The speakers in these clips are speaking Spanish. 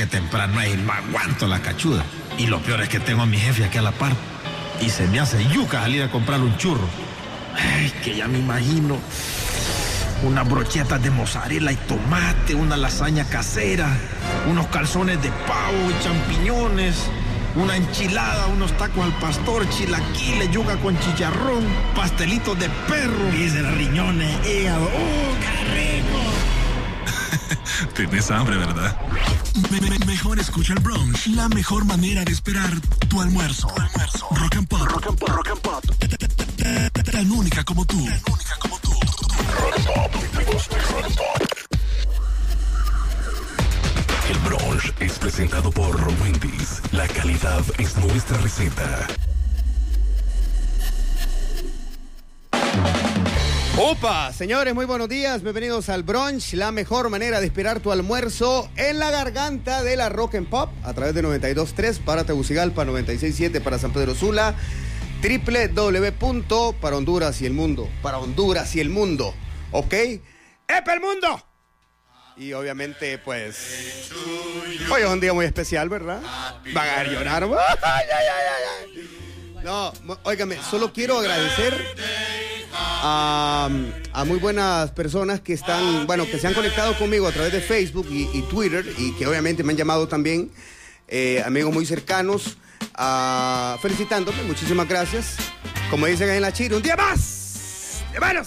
que temprano es y no aguanto la cachuda. Y lo peor es que tengo a mi jefe aquí a la par. Y se me hace yuca salir a comprar un churro. Ay, que ya me imagino. Unas brochetas de mozzarella y tomate, una lasaña casera, unos calzones de pavo y champiñones, una enchilada, unos tacos al pastor, chilaquiles, yuca con chicharrón, pastelitos de perro, vísceras, riñones, hígado. ¡Oh, qué rico! Tenés hambre, ¿verdad? Mejor escucha el brunch, la mejor manera de esperar tu almuerzo. Rock and Pop. Tan única como tú. El brunch es presentado por Wendy's. La calidad es nuestra receta. ¡Opa! Señores, muy buenos días. Bienvenidos al brunch, la mejor manera de esperar tu almuerzo en la garganta de la Rock and Pop a través de 92.3 para Tegucigalpa, 96.7 para San Pedro Sula, www. para Honduras y el mundo. ¿Ok? ¡Epa el mundo! Y obviamente, pues, hoy es un día muy especial, ¿verdad? Van a llorar. ¡Ay! No, óigame, solo quiero agradecer a muy buenas personas que están, bueno, que se han conectado conmigo a través de Facebook y Twitter y que obviamente me han llamado también, amigos muy cercanos, felicitándome. Muchísimas gracias. Como dicen ahí en la Chile, un día más.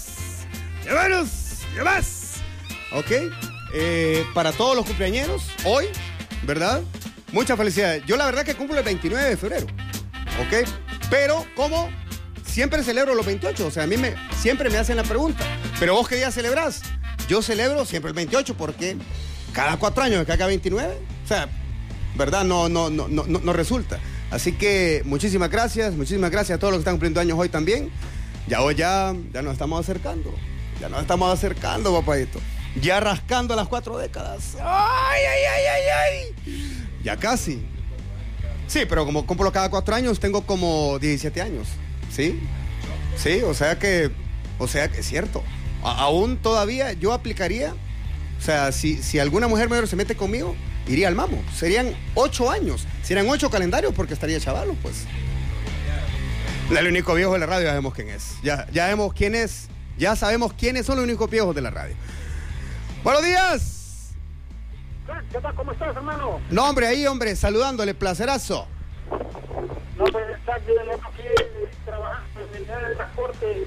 ¡Llevanos! ¿Ok? Para todos los cumpleañeros, hoy, ¿verdad? Muchas felicidades. Yo la verdad que cumplo el 29 de febrero, ¿ok? Pero, ¿cómo? Siempre celebro los 28, o sea, siempre me hacen la pregunta, ¿pero vos qué día celebrás? Yo celebro siempre el 28 porque cada 4 años que haga 29, o sea, ¿verdad? No resulta. Así que muchísimas gracias a todos los que están cumpliendo años hoy también. Ya nos estamos acercando, papadito. Ya rascando las 4 décadas. ¡Ay! Ya casi. Sí, pero como cumplo cada 4 años, tengo como 17 años. ¿Sí? Sí, o sea que es cierto. Aún todavía yo aplicaría, o sea, si alguna mujer mayor se mete conmigo, iría al mamo. Serían 8 años. Serían 8 calendarios porque estaría chavalo, pues. El único viejo de la radio, ya sabemos quién es. Ya sabemos quién es. Ya sabemos quiénes son los únicos viejos de la radio. ¡Buenos días! ¿Qué tal? ¿Cómo estás, hermano? No, hombre, saludándole, placerazo. No, pues está aquí trabajando en el área de transporte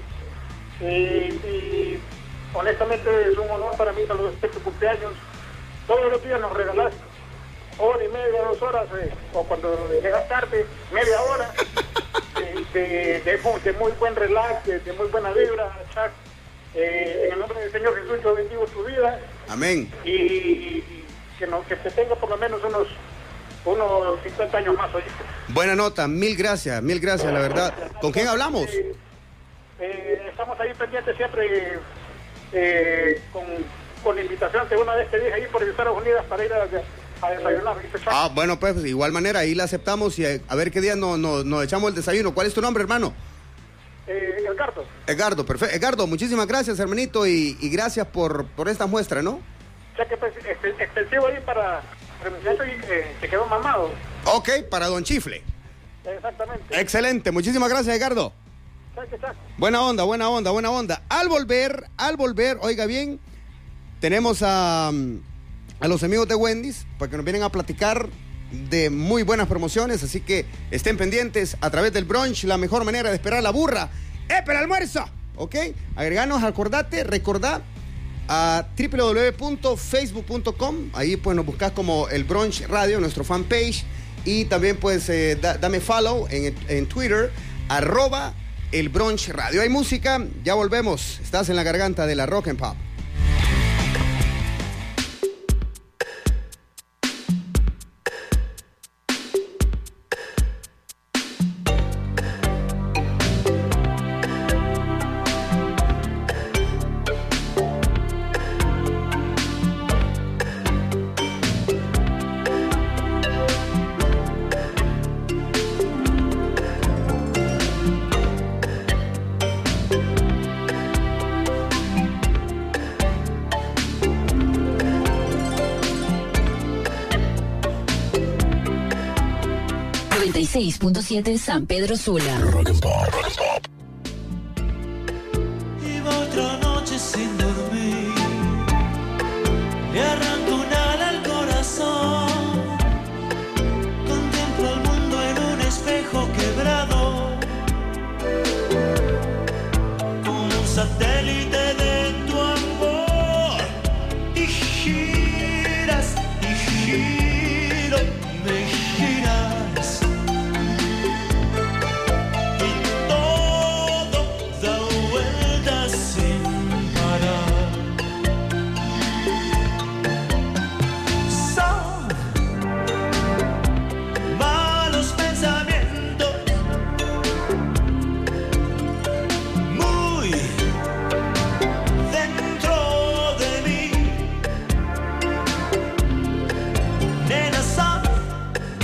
y honestamente es un honor para mí saludarte tu cumpleaños. Todos los días nos regalás 1 hora y media, 2 horas, o cuando llegas tarde, media hora, de muy buen relax, de muy buena vibra, Chuck. En el nombre del Señor Jesús yo bendigo tu vida. Amén. Y que te tenga por lo menos unos 50 años más, ¿oíste? Buena nota, mil gracias, la verdad. ¿Con quién hablamos? Estamos ahí pendientes siempre con la invitación que una vez te dije ahí por Estados Unidos para ir a desayunar. Bueno, pues de igual manera ahí la aceptamos y a ver qué día nos echamos el desayuno. ¿Cuál es tu nombre, hermano? Edgardo, perfecto. Edgardo, muchísimas gracias, hermanito, y gracias por esta muestra, ¿no? O sea que pues, extensivo ahí para el muchacho que se quedó mamado. Ok, para Don Chifle. Exactamente. Excelente, muchísimas gracias, Edgardo. Buena onda. Al volver, oiga bien, tenemos a los amigos de Wendy's para que nos vienen a platicar de muy buenas promociones, así que estén pendientes a través del brunch, la mejor manera de esperar la burra. ¡Para el almuerzo! ¿Ok? Agreganos, recordá a www.facebook.com, ahí pues nos buscas como el brunch radio, nuestro fanpage, y también pues dame follow en Twitter, @el brunch radio. Hay música, ya volvemos, estás en la garganta de la Rock and Pop. 96.7 San Pedro Sula. Rock and Pop. Iba otra noche sin dormir, le arranco un ala al corazón, contemplo al mundo en un espejo quebrado, como un satélite de tu amor, y giras y giro, me giras, y todo da vueltas sin parar. Son malos pensamientos, muy dentro de mí. Nena, son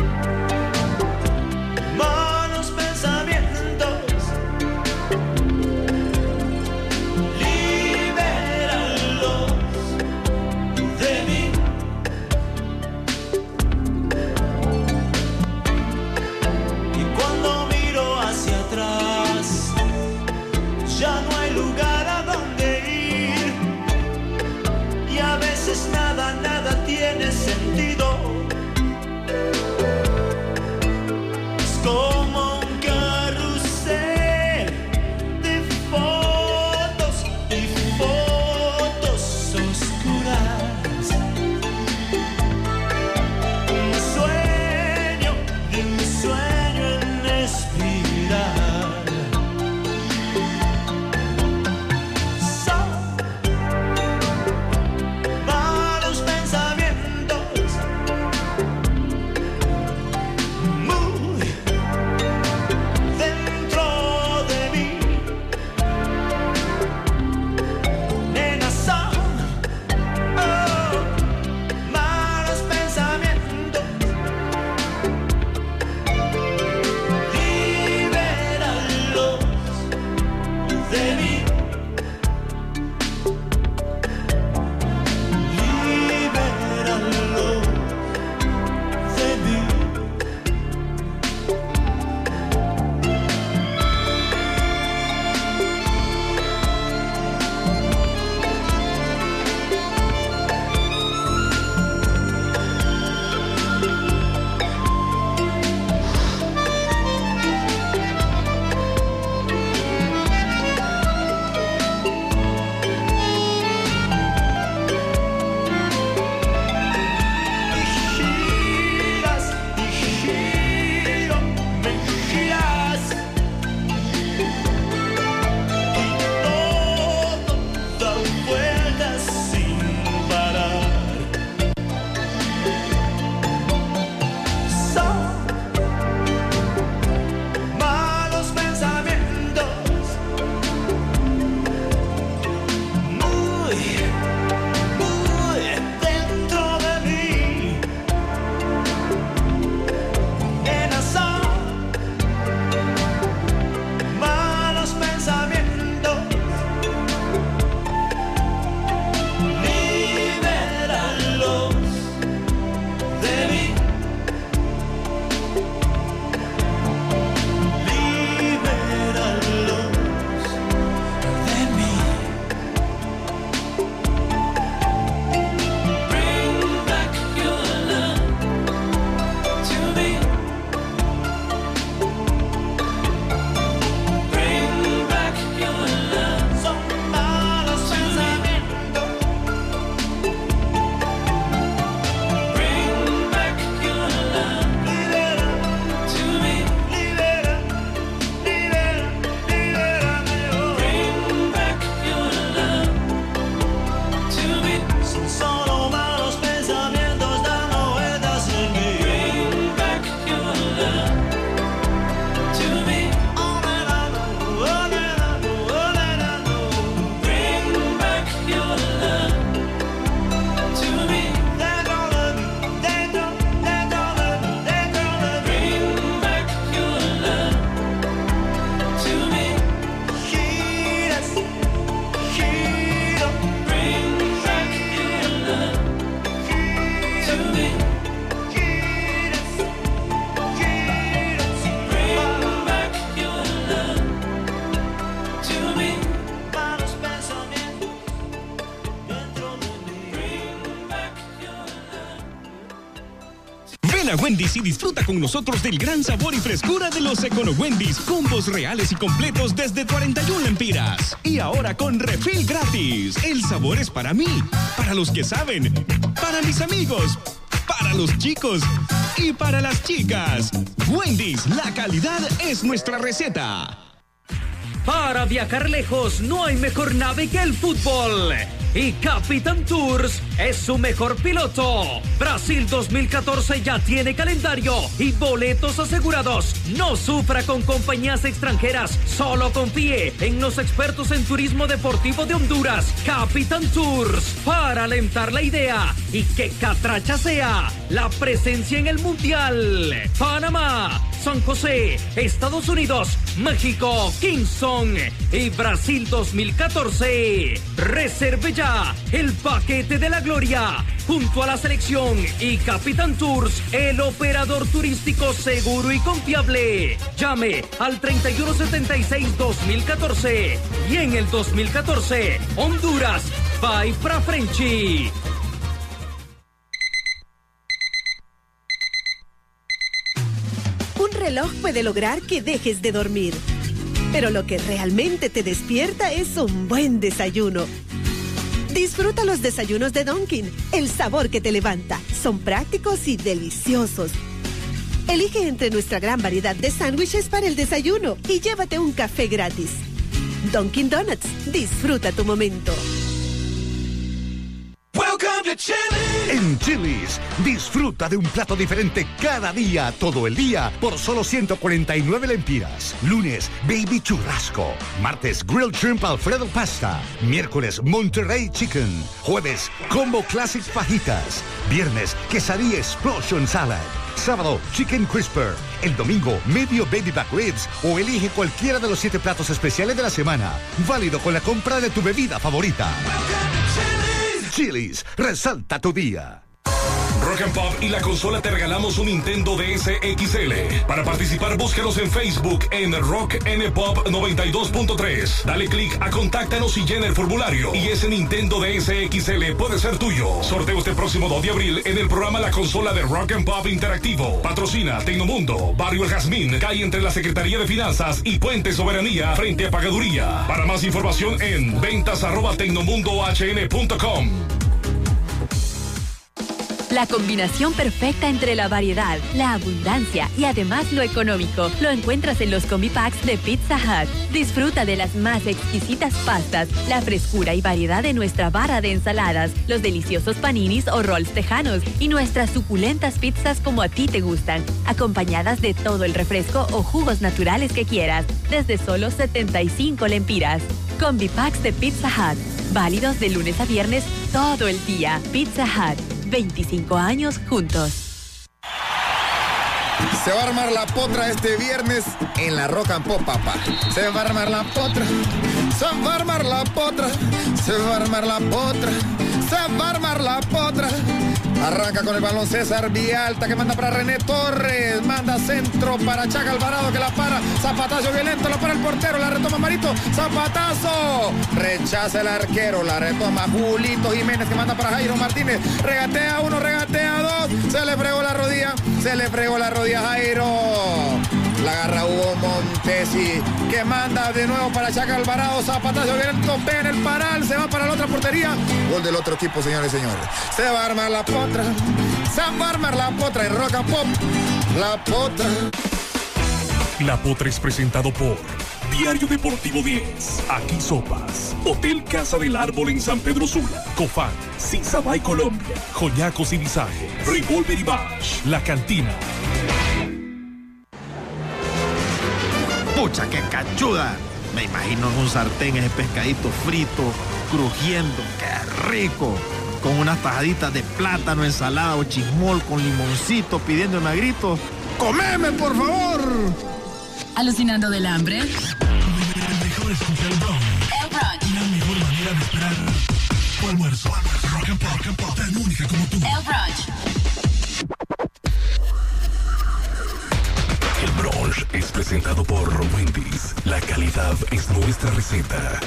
Ven a Wendy's y disfruta con nosotros del gran sabor y frescura de los Econo Wendy's. Combos reales y completos desde 41 lempiras. Y ahora con refill gratis. El sabor es para mí, para los que saben, para mis amigos, para los chicos y para las chicas. Wendy's, la calidad es nuestra receta. Para viajar lejos no hay mejor nave que el fútbol. Y Capitán Tours es su mejor piloto. Brasil 2014 ya tiene calendario y boletos asegurados. No sufra con compañías extranjeras. Solo confíe en los expertos en turismo deportivo de Honduras. Capitán Tours, para alentar la idea y que Catracha sea la presencia en el Mundial. Panamá, San José, Estados Unidos, México, Kingston y Brasil 2014. Reserve ya el paquete de la gloria junto a la selección y Capitán Tours, el operador turístico seguro y confiable. Llame al 3176-2014 y en el 2014 Honduras by Fra Frenchy. Un reloj puede lograr que dejes de dormir, pero lo que realmente te despierta es un buen desayuno. Disfruta los desayunos de Dunkin', el sabor que te levanta. Son prácticos y deliciosos. Elige entre nuestra gran variedad de sándwiches para el desayuno y llévate un café gratis. Dunkin' Donuts, disfruta tu momento. En Chili's, disfruta de un plato diferente cada día, todo el día, por solo 149 lempiras. Lunes, Baby Churrasco. Martes, Grilled Shrimp Alfredo Pasta. Miércoles, Monterrey Chicken. Jueves, Combo Classic Fajitas. Viernes, Quesadilla Explosion Salad. Sábado, Chicken Crisper. El domingo, Medio Baby Back Ribs. O elige cualquiera de los 7 platos especiales de la semana. Válido con la compra de tu bebida favorita. Chili's, resalta tu día. Rock and Pop y la consola te regalamos un Nintendo DS XL. Para participar, búscanos en Facebook en Rock N Pop 92.3. Dale clic a Contáctanos y llena el formulario. Y ese Nintendo DS XL puede ser tuyo. Sorteo este próximo 2 de abril en el programa La Consola de Rock and Pop Interactivo. Patrocina Tecnomundo, Barrio El Jazmín, calle entre la Secretaría de Finanzas y Puente Soberanía frente a Pagaduría. Para más información en ventas@tecnomundohn.com. La combinación perfecta entre la variedad, la abundancia y además lo económico lo encuentras en los combi packs de Pizza Hut. Disfruta de las más exquisitas pastas, la frescura y variedad de nuestra barra de ensaladas, los deliciosos paninis o rolls tejanos y nuestras suculentas pizzas como a ti te gustan, acompañadas de todo el refresco o jugos naturales que quieras, desde solo 75 lempiras. Combi packs de Pizza Hut, válidos de lunes a viernes todo el día. Pizza Hut. 25 años juntos. Se va a armar la potra este viernes en la Rock and Pop, papá. Se va a armar la potra. Se va a armar la potra. Se va a armar la potra. Se va a armar la potra. Arranca con el balón César Vialta que manda para René Torres. Manda centro para Chaca Alvarado que la para. Zapatazo violento, la para el portero. La retoma Marito. Zapatazo. Rechaza el arquero. La retoma Julito Jiménez que manda para Jairo Martínez. Regatea 1, regatea 2. Se le fregó la rodilla. Se le fregó la rodilla a Jairo. La agarra Hugo Montesi que manda de nuevo para Chaca Alvarado. Zapatazo violento. Ve en el paral. Se va para la otra portería. Gol del otro equipo, señores y señores. Se va a armar la potra. Se va a armar la potra en Rock and Pop. La potra. La Potra es presentado por Diario Deportivo 10, Aquí Sopas, Hotel Casa del Árbol en San Pedro Sula, Cofán, Sisabay Colombia, Joyacos y Visaje, Revolver y Bash, La Cantina. Pucha, qué cachuda. Me imagino en un sartén ese pescadito frito, crujiendo, qué rico. Con unas tajaditas de plátano, ensalada o chismol con limoncito, pidiéndome a gritos: ¡comeme, por favor! ¿Alucinando del hambre? Mejor escuchar el brunch. El brunch. La mejor manera de esperar tu almuerzo. Rock and Pop, tan única como tú. El brunch. El brunch es presentado por Wendy's. La calidad es nuestra receta.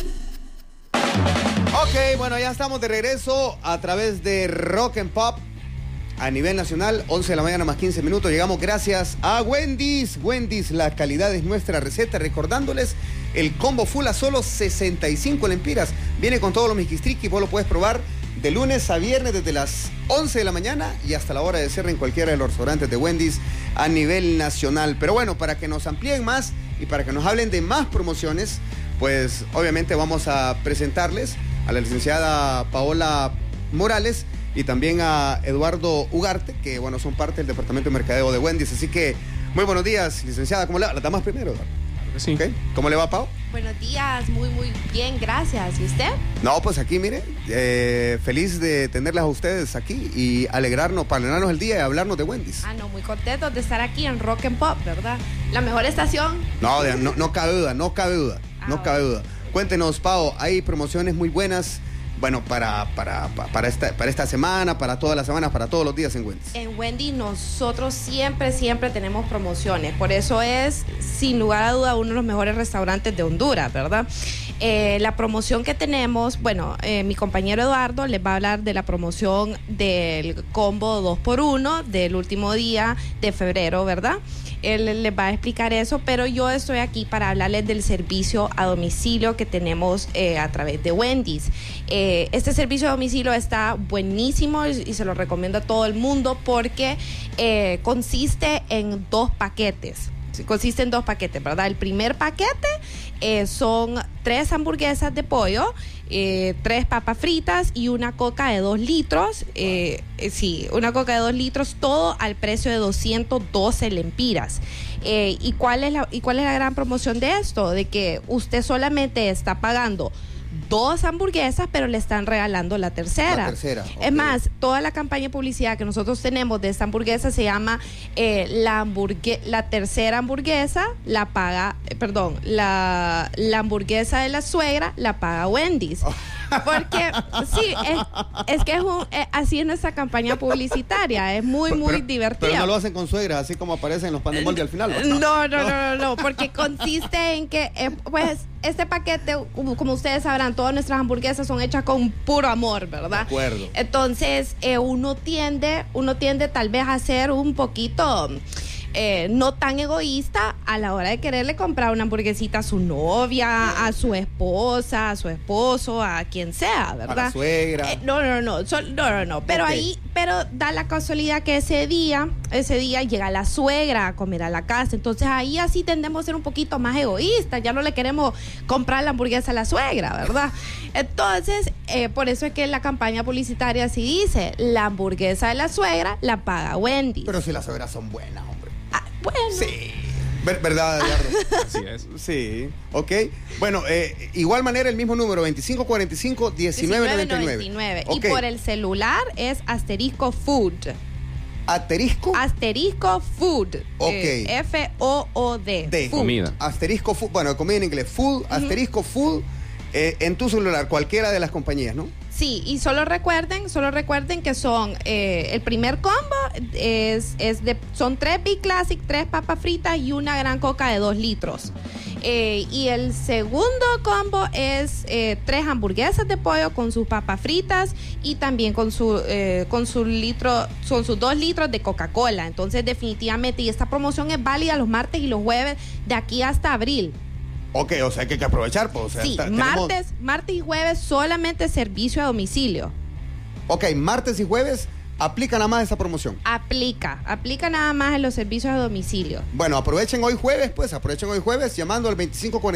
Ok, bueno, ya estamos de regreso a través de Rock and Pop a nivel nacional, 11 de la mañana más 15 minutos. Llegamos gracias a Wendy's. Wendy's, la calidad es nuestra receta. Recordándoles, el combo full a solo 65 lempiras. Viene con todos los miquistriquis, vos lo puedes probar de lunes a viernes desde las 11 de la mañana y hasta la hora de cierre en cualquiera de los restaurantes de Wendy's a nivel nacional. Pero bueno, para que nos amplíen más y para que nos hablen de más promociones, pues obviamente vamos a presentarles a la licenciada Paola Morales y también a Eduardo Ugarte, que bueno, son parte del departamento de mercadeo de Wendy's. Así que muy buenos días, licenciada. ¿Cómo le va? Las damas primero, Eduardo. Sí. Okay. ¿Cómo le va, Pau? Buenos días, muy bien, gracias. ¿Y usted? No, pues aquí, mire, feliz de tenerlas a ustedes aquí y para alegrarnos el día y hablarnos de Wendy's. No, muy contentos de estar aquí en Rock and Pop, ¿verdad? La mejor estación. No cabe duda. Cuéntenos, Pau, hay promociones muy buenas, bueno, para esta semana, para todas las semanas, para todos los días en Wendy's. En Wendy's nosotros siempre tenemos promociones. Por eso es, sin lugar a duda, uno de los mejores restaurantes de Honduras, ¿verdad? La promoción que tenemos, bueno, mi compañero Eduardo les va a hablar de la promoción del combo 2x1 del último día de febrero, ¿verdad? Él les va a explicar eso, pero yo estoy aquí para hablarles del servicio a domicilio que tenemos a través de Wendy's. Este servicio a domicilio está buenísimo y se lo recomiendo a todo el mundo porque consiste en 2 paquetes. Consiste en 2 paquetes, ¿verdad? El primer paquete son 3 hamburguesas de pollo, 3 papas fritas y una coca de 2 litros. Una coca de 2 litros, todo al precio de 212 lempiras. ¿Y cuál es la gran promoción de esto? De que usted solamente está pagando 2 hamburguesas, pero le están regalando la tercera. Okay. Es más, toda la campaña de publicidad que nosotros tenemos de esta hamburguesa se llama la tercera hamburguesa la paga, la hamburguesa de la suegra la paga Wendy's. Porque sí, es que así es nuestra campaña publicitaria, es muy divertida. Pero no lo hacen con suegra, así como aparece en los pan de molde al final. No, porque consiste en que pues este paquete, como ustedes sabrán, todas nuestras hamburguesas son hechas con puro amor, ¿verdad? De acuerdo. Entonces, uno tiende tal vez a ser un poquito no tan egoísta a la hora de quererle comprar una hamburguesita a su novia, a su esposa, a su esposo, a quien sea, ¿verdad? A la suegra. No. Pero da la casualidad que ese día llega la suegra a comer a la casa. Entonces ahí así tendemos a ser un poquito más egoístas. Ya no le queremos comprar la hamburguesa a la suegra, ¿verdad? Entonces, por eso es que la campaña publicitaria así dice: la hamburguesa de la suegra la paga Wendy's. Pero si las suegras son buenas, hombre. Bueno. Sí. ¿Verdad, Eduardo? Así es. Sí, ok. Bueno, igual manera el mismo número, 2545-1999. Okay. Y por el celular es Asterisco Food. ¿Asterisco? Asterisco Food. Ok. F-O-O-D. De comida. Asterisco Food, bueno, comida en inglés. Food, asterisco Food, en tu celular, cualquiera de las compañías, ¿no? Sí, y solo recuerden que son el primer combo son 3 Big Classic, 3 papas fritas y una gran coca de 2 litros. Y el segundo combo es 3 hamburguesas de pollo con sus papas fritas y también con sus 2 litros de Coca-Cola. Entonces, definitivamente, y esta promoción es válida los martes y los jueves de aquí hasta abril. Ok, o sea, que hay que aprovechar, pues. O sea, sí, martes y jueves solamente servicio a domicilio. Ok, martes y jueves aplica nada más esa promoción. Aplica nada más en los servicios a domicilio. Bueno, aprovechen hoy jueves llamando al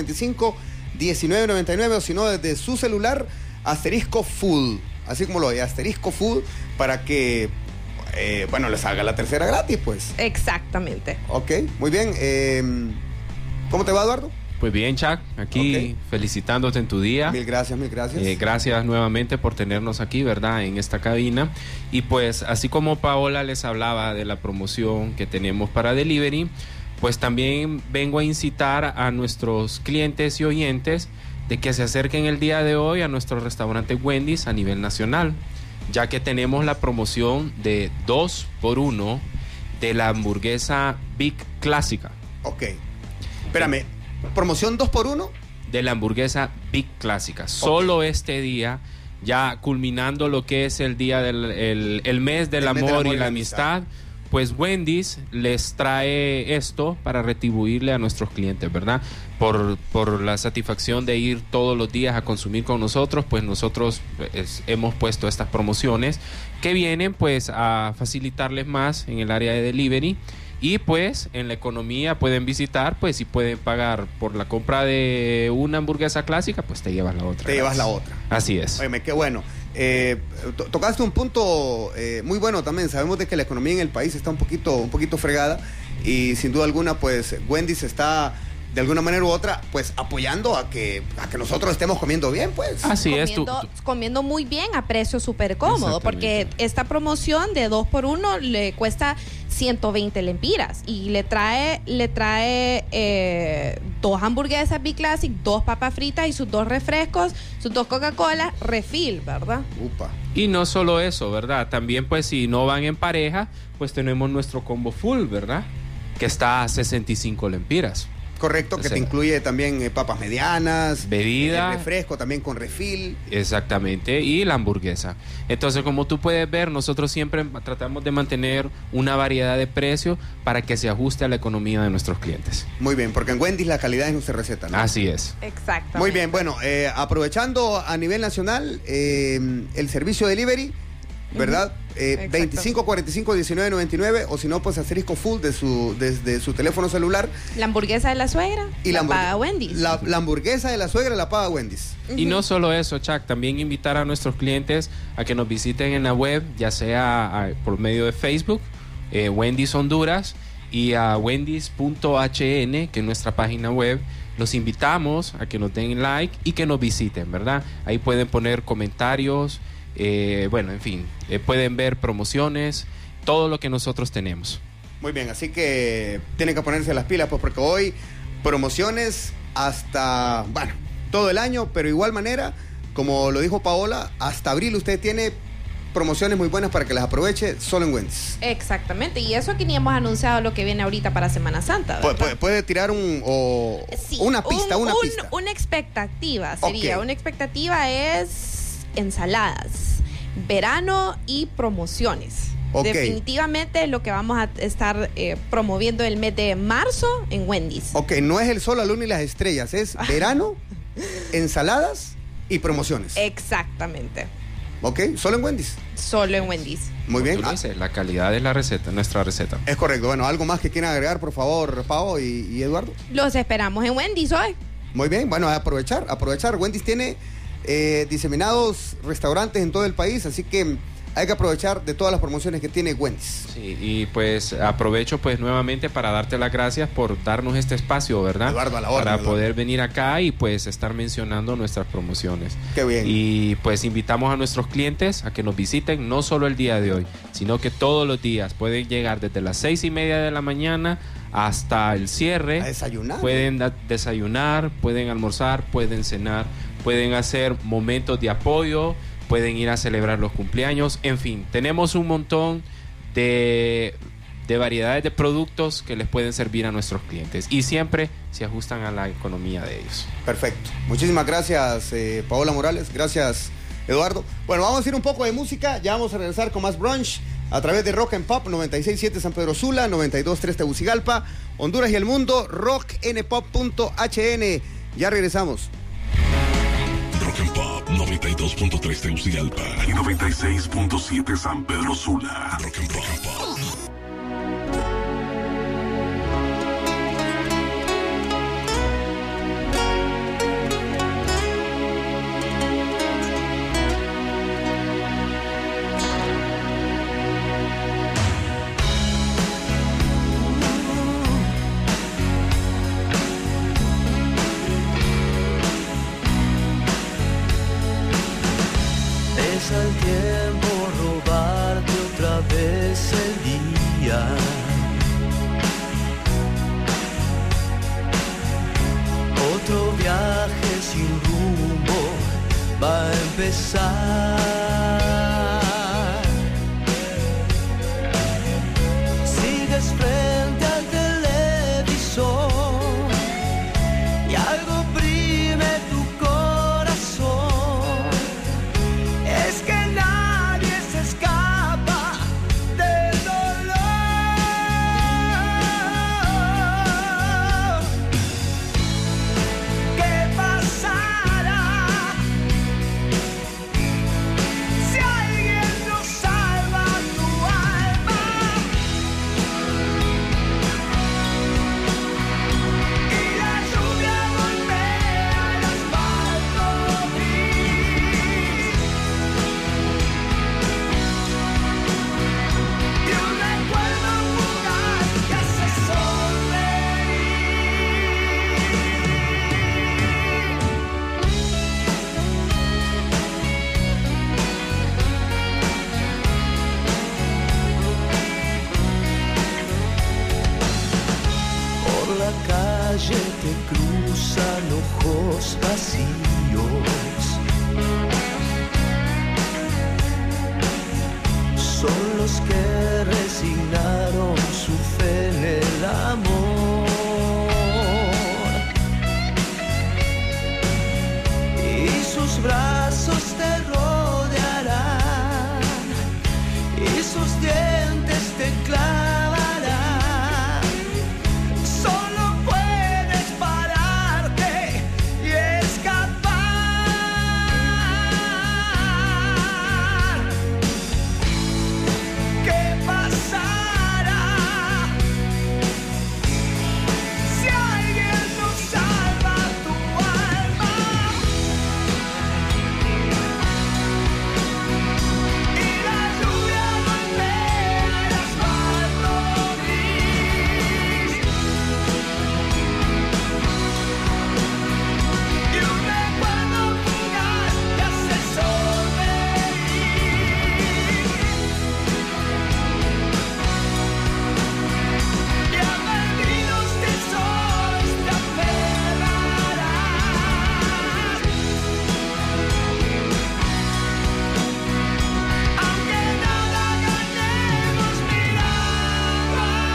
2545-1999 o si no, desde su celular, asterisco Food, así como lo oye, asterisco Food, para que, les haga la tercera gratis, pues. Exactamente. Ok, muy bien. ¿Cómo te va, Eduardo? Pues bien, Chuck, aquí felicitándote en tu día. Mil gracias. Gracias nuevamente por tenernos aquí, ¿verdad?, en esta cabina. Y pues, así como Paola les hablaba de la promoción que tenemos para delivery, pues también vengo a incitar a nuestros clientes y oyentes de que se acerquen el día de hoy a nuestro restaurante Wendy's a nivel nacional, ya que tenemos la promoción de 2x1 de la hamburguesa Big Clásica. Ok, espérame. ¿Promoción 2x1? De la hamburguesa Big Clásica. Solo este día ya culminando lo que es el día el mes del amor y la amistad, pues Wendy's les trae esto para retribuirle a nuestros clientes, ¿verdad? Por la satisfacción de ir todos los días a consumir con nosotros, pues nosotros hemos puesto estas promociones que vienen pues a facilitarles más en el área de delivery. Y pues en la economía pueden visitar, pues si pueden pagar por la compra de una hamburguesa clásica, pues te llevas la otra. Te llevas la otra. Así es. Óyeme, qué bueno. Tocaste un punto muy bueno también. Sabemos de que la economía en el país está un poquito fregada y sin duda alguna pues Wendy's está de alguna manera u otra pues apoyando a que nosotros estemos comiendo bien, pues. Así es. Comiendo muy bien a precio súper cómodo, porque esta promoción de 2x1 le cuesta 120 lempiras y le trae 2 hamburguesas Big Classic, 2 papas fritas y sus 2 refrescos, sus 2 Coca-Cola, refill, ¿verdad? Upa. Y no solo eso, ¿verdad? También pues si no van en pareja, pues tenemos nuestro combo full, ¿verdad? Que está a 65 lempiras. Correcto, que te incluye también papas medianas, bebida, refresco también con refill. Exactamente, y la hamburguesa. Entonces, como tú puedes ver, nosotros siempre tratamos de mantener una variedad de precios para que se ajuste a la economía de nuestros clientes. Muy bien, porque en Wendy's la calidad es nuestra receta, ¿no? Así es. Exacto. Muy bien, bueno, aprovechando a nivel nacional el servicio delivery, ¿verdad? 25 45 19 99 o si no pues asterisco full desde su teléfono celular. La hamburguesa de la suegra y la paga Wendy's. La hamburguesa de la suegra la paga Wendy's. Y no solo eso, Chuck, también invitar a nuestros clientes a que nos visiten en la web, ya sea por medio de Facebook, Wendy's Honduras, y a Wendy's.hn, que es nuestra página web. Los invitamos a que nos den like y que nos visiten, ¿verdad? Ahí pueden poner comentarios. Bueno, en fin, pueden ver promociones, todo lo que nosotros tenemos. Muy bien, así que tienen que ponerse las pilas, pues porque hoy promociones hasta, bueno, todo el año, pero de igual manera, como lo dijo Paola, hasta abril usted tiene promociones muy buenas para que las aproveche solo en Wendy's. Exactamente, y eso que ni hemos anunciado lo que viene ahorita para Semana Santa, ¿verdad? Puede tirar una pista. Una expectativa sería, Okay. Una expectativa es ensaladas, verano y promociones. Okay. Definitivamente lo que vamos a estar promoviendo el mes de marzo en Wendy's. Ok, no es el sol, la luna y las estrellas, es verano, ensaladas y promociones. Exactamente. Ok, solo en Wendy's. Solo en Wendy's. Muy bien. Tú lo dices, la calidad es la receta, nuestra receta. Es correcto. Bueno, ¿algo más que quieran agregar, por favor, Pao y Eduardo? Los esperamos en Wendy's hoy. Muy bien, bueno, aprovechar. Wendy's tiene diseminados restaurantes en todo el país, así que hay que aprovechar de todas las promociones que tiene Wendy's. Sí, y pues aprovecho pues nuevamente para darte las gracias por darnos este espacio, ¿verdad? Eduardo, a la orden, para Eduardo. poder venir acá y pues estar mencionando nuestras promociones. Qué bien. Y pues invitamos a nuestros clientes a que nos visiten no solo el día de hoy, sino que todos los días. Pueden llegar desde las 6:30 de la mañana hasta el cierre. A desayunar. Pueden desayunar, pueden almorzar, pueden cenar, pueden hacer momentos de apoyo, pueden ir a celebrar los cumpleaños, en fin, tenemos un montón de variedades de productos que les pueden servir a nuestros clientes y siempre se ajustan a la economía de ellos. Perfecto. Muchísimas gracias, Paola Morales. Gracias, Eduardo. Bueno, vamos a ir un poco de música. Ya vamos a regresar con más brunch a través de Rock and Pop 96.7 San Pedro Sula, 92.3 Tegucigalpa, Honduras y el mundo, rocknpop.hn. Ya regresamos. Rock and Pop 92.3 Tegucigalpa y 96.7 San Pedro Sula. Rock and Pop. Deja el tiempo robarte otra vez me cruzan ojos vacíos. Son los que resignaron su fe en el amor. Y sus brazos te rodearán y sus dientes te clavarán. Solo puedes pararte y escapar. ¿Qué pasará si alguien no salva tu alma? Y la lluvia golpea el asfalto gris. Y un recuerdo fugaz te hace sonreír. Y a perdidos tesoros te aferrarás. Aunque nada ganemos mirando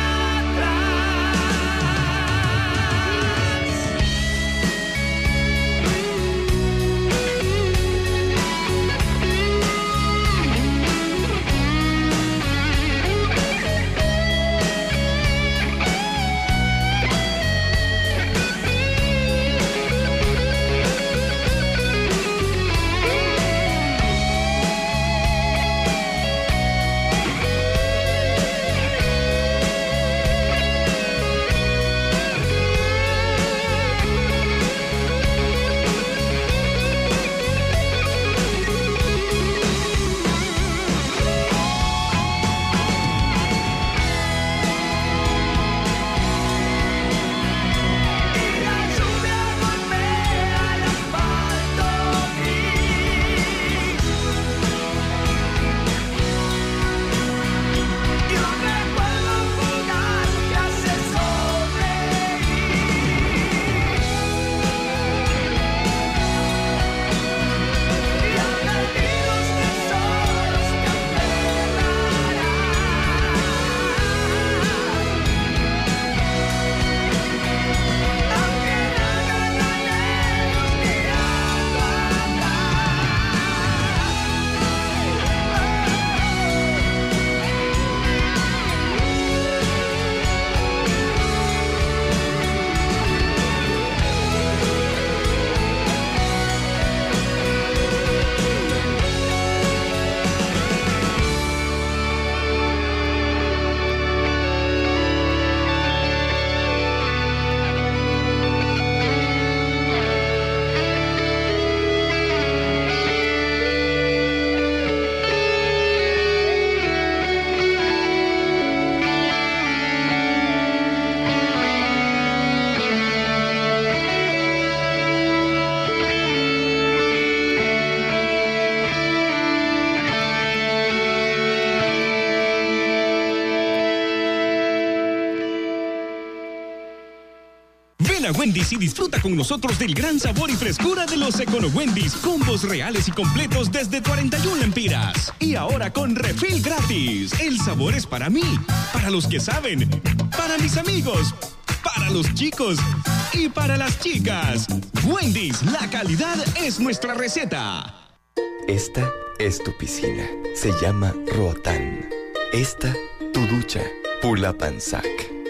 Ven a Wendy's y disfruta con nosotros del gran sabor y frescura de los Econo Wendy's. Combos reales y completos desde 41 lempiras. Y ahora con refill gratis. El sabor es para mí, para los que saben, para mis amigos, para los chicos y para las chicas. Wendy's, la calidad es nuestra receta. Esta es tu piscina. Se llama Roatán. Esta, tu ducha, Pulapanzac.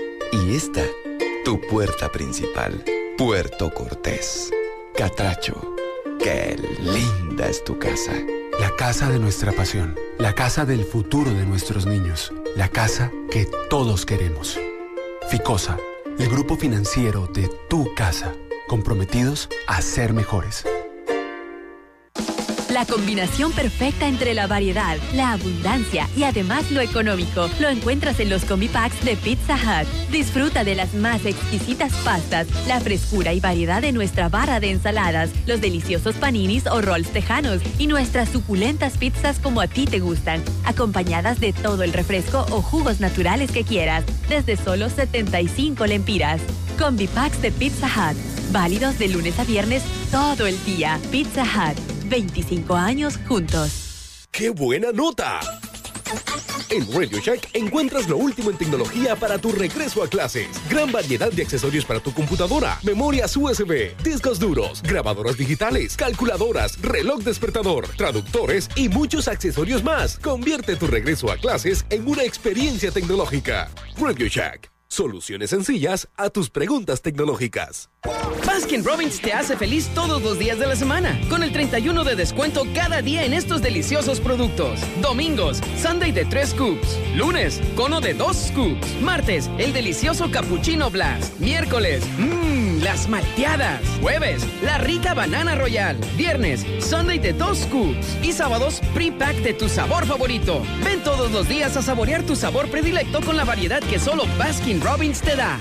Y esta, tu puerta principal, Puerto Cortés. Catracho, qué linda es tu casa. La casa de nuestra pasión, la casa del futuro de nuestros niños, la casa que todos queremos. Ficosa, el grupo financiero de tu casa, comprometidos a ser mejores. La combinación perfecta entre la variedad, la abundancia y además lo económico lo encuentras en los combi packs de Pizza Hut. Disfruta de las más exquisitas pastas, la frescura y variedad de nuestra barra de ensaladas, los deliciosos paninis o rolls tejanos y nuestras suculentas pizzas como a ti te gustan, acompañadas de todo el refresco o jugos naturales que quieras, desde solo 75 lempiras. Combi packs de Pizza Hut, válidos de lunes a viernes todo el día. Pizza Hut, 25 años juntos. ¡Qué buena nota! En Radio Shack encuentras lo último en tecnología para tu regreso a clases. Gran variedad de accesorios para tu computadora, memorias USB, discos duros, grabadoras digitales, calculadoras, reloj despertador, traductores y muchos accesorios más. Convierte tu regreso a clases en una experiencia tecnológica. Radio Shack. Soluciones sencillas a tus preguntas tecnológicas. Baskin-Robbins te hace feliz todos los días de la semana, con el 31 de descuento cada día en estos deliciosos productos. Domingos, sundae de 3 scoops. Lunes, cono de 2 scoops. Martes, el delicioso cappuccino blast. Miércoles, las malteadas. Jueves, la rica banana royal. Viernes, sundae de 2 scoops. Y sábados, pre-pack de tu sabor favorito. Ven todos los días a saborear tu sabor predilecto con la variedad que solo Baskin-Robbins te da.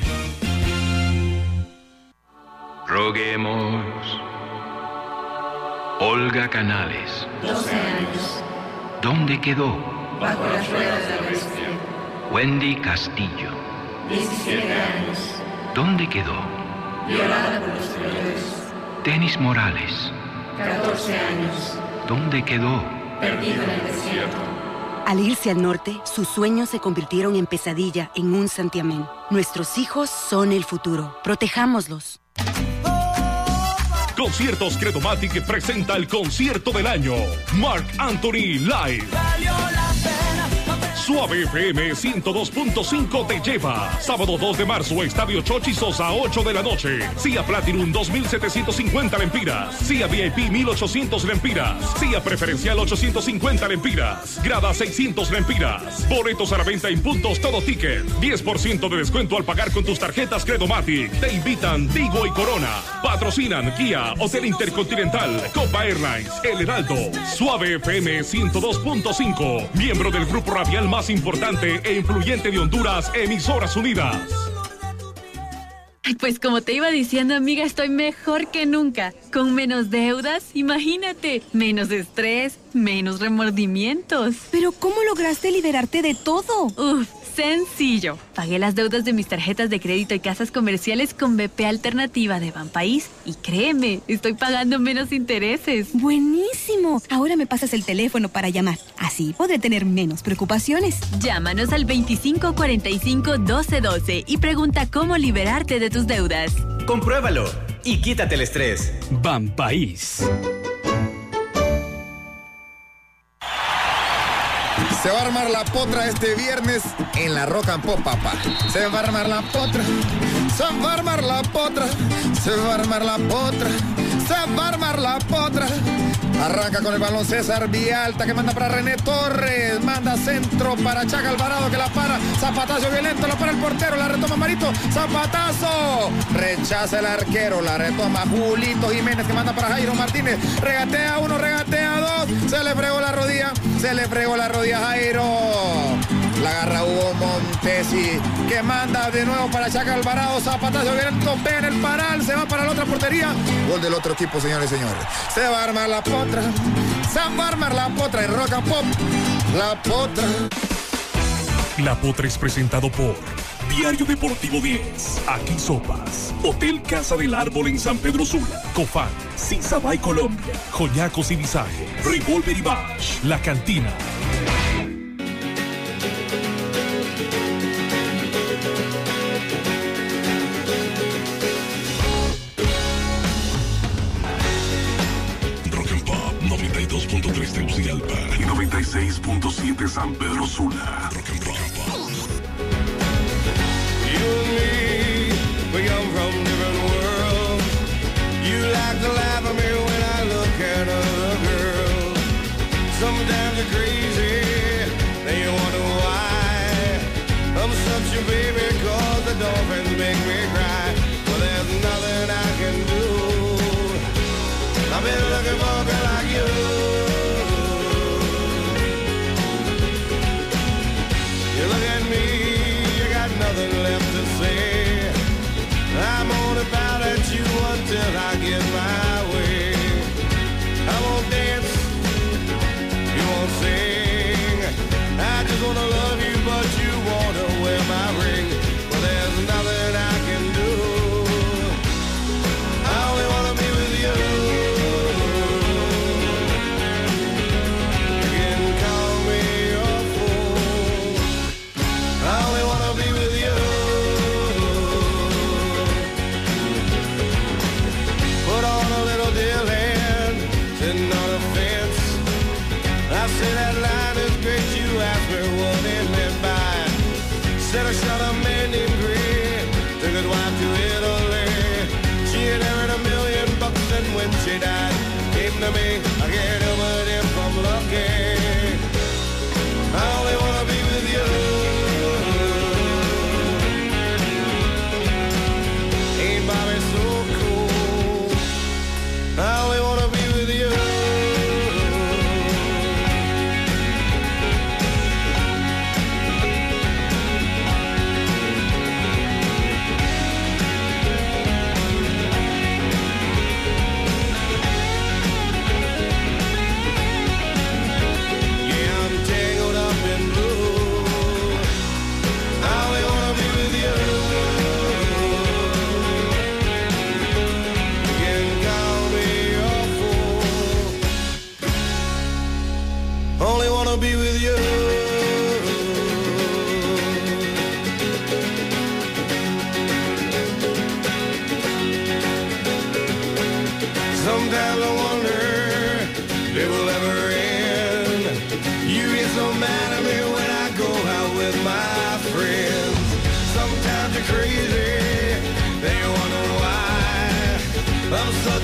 Roguemos. Olga Canales. 12 años. ¿Dónde quedó? Bajo las ruedas del bestia. Wendy Castillo. 17 años. ¿Dónde quedó? Violada por los traidores. Denis Morales. 14 años. ¿Dónde quedó? Perdido en el desierto. Al irse al norte, sus sueños se convirtieron en pesadilla en un santiamén. Nuestros hijos son el futuro. Protejámoslos. Conciertos Credomatic presenta el concierto del año. Marc Anthony Live. Suave FM 102.5 te lleva. Sábado 2 de marzo, Estadio Chochi Sosa, 8 de la noche. CIA Platinum 2.750 lempiras. CIA VIP 1.800 lempiras. CIA Preferencial 850 lempiras. Grada 600 lempiras. Boletos a la venta en puntos Todo Ticket. 10% de descuento al pagar con tus tarjetas Credomatic. Te invitan Tigo y Corona. Patrocinan Kia, Hotel Intercontinental, Copa Airlines, El Heraldo. Suave FM 102.5. Miembro del grupo radial más importante e influyente de Honduras, Emisoras Unidas. Pues como te iba diciendo, amiga, estoy mejor que nunca. Con menos deudas, imagínate. Menos estrés, menos remordimientos. Pero ¿cómo lograste liberarte de todo? Sencillo. Pagué las deudas de mis tarjetas de crédito y casas comerciales con BP Alternativa de Banpaís. Y créeme, estoy pagando menos intereses. ¡Buenísimo! Ahora me pasas el teléfono para llamar. Así podré tener menos preocupaciones. Llámanos al 2545-1212 y pregunta cómo liberarte de tus deudas. Compruébalo y quítate el estrés. Banpaís. Se va a armar la potra este viernes en la Rock and Pop, papá. Se va a armar la potra. Se va a armar la potra. Se va a armar la potra. Se va a armar la potra. Arranca con el balón César Villalta, que manda para René Torres. Manda centro para Chaca Alvarado, que la para. Zapatazo violento, la para el portero. La retoma Marito. Zapatazo. Rechaza el arquero. La retoma Julito Jiménez, que manda para Jairo Martínez. Regatea uno, regatea dos. Se le fregó la rodilla. Se le fregó la rodilla a Jairo. La agarra Hugo Montesi, que manda de nuevo para Chaca Alvarado. Zapatazo violento, ve en el paral. Se va para la otra portería. Gol del otro equipo, señores y señores. Se va a armar la potra. Se va a armar la potra en Rock and Pop. La potra. La potra es presentado por Diario Deportivo 10, Aquí Sopas, Hotel Casa del Árbol en San Pedro Sula, Cofán, Sisabay Colombia, Joyacos y Visajes, Revolver y Bash, La Cantina. Rock and Pop 92.3 Tegucigalpa y 96.7 San Pedro Sula. Rock and Pop. We come from different worlds. You like to laugh at me when I look at other girls. Sometimes you're crazy, then you wonder why. I'm such a baby cause the dolphins make me cry. But there's nothing I can do. I've been looking for a girl like you.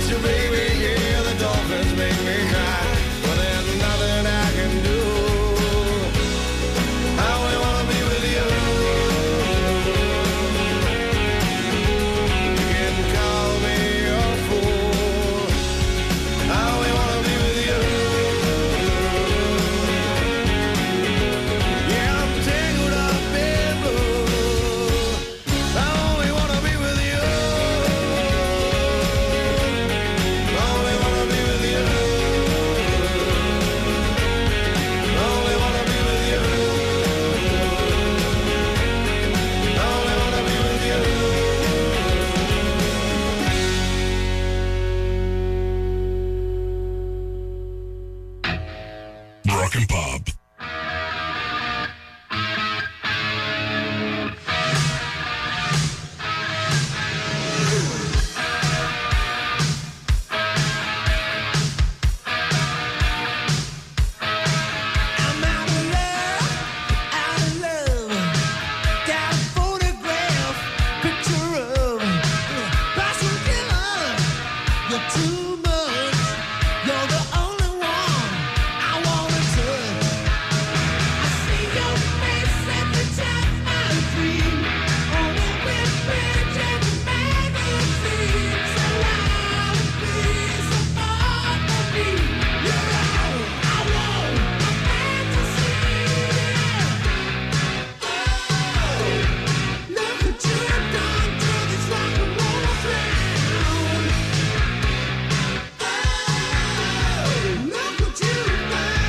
you, baby, yeah, the dolphins make me cry. But there's nothing I can do. I only wanna be with you. You can call me a fool. I only wanna be with you. Yeah, I'm tangled up in blue. I only wanna be with you. I only wanna be with you. I only wanna be with you. I only wanna be with you. Rock and Pop. I'm out of love. Got a photograph, picture of passion killer. You're too much. You're the only one I wanna touch. I see your face every time I dream. On every page of the magazine. So loud and please, so far from me. You're all I want, my fantasy. Look what you have done to this rock and roll town. Look what you've done.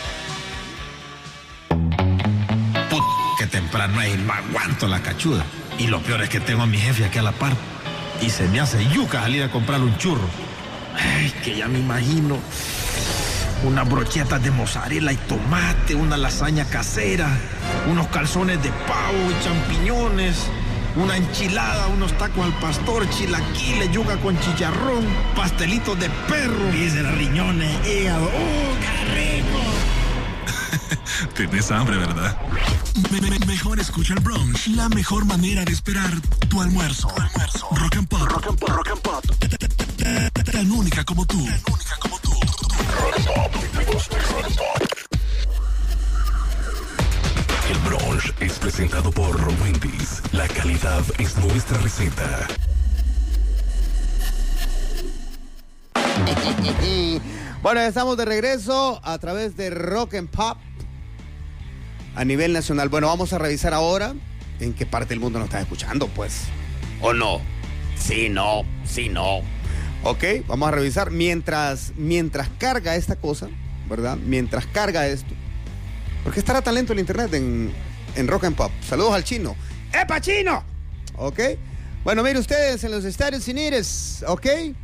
No aguanto la cachuda. Y lo peor es que tengo a mi jefe aquí a la par. Y se me hace yuca salir a comprar un churro. Ay, que ya me imagino. Unas brochetas de mozzarella y tomate, una lasaña casera, unos calzones de pavo y champiñones, una enchilada, unos tacos al pastor, chilaquiles, yuca con chicharrón, pastelitos de perro, vísceras, riñones, hígado. ¡Oh, qué rico! Tenés hambre, ¿verdad? Mejor escucha el brunch, la mejor manera de esperar tu almuerzo. Rock and Pop. Rock and Pop. Rock and Pop. Tan única como tú. El brunch es presentado por Wendy's. La calidad es nuestra receta. Bueno, estamos de regreso a través de Rock and Pop a nivel nacional. Bueno, vamos a revisar ahora en qué parte del mundo nos están escuchando, pues. ¿O no? Sí, no. Ok, vamos a revisar mientras carga esta cosa, ¿verdad? Mientras carga esto. ¿Por qué estará tan lento el internet en Rock and Pop? Saludos al chino. ¡Epa, chino! Ok. Bueno, miren ustedes en los Estados Unidos, ¿ok?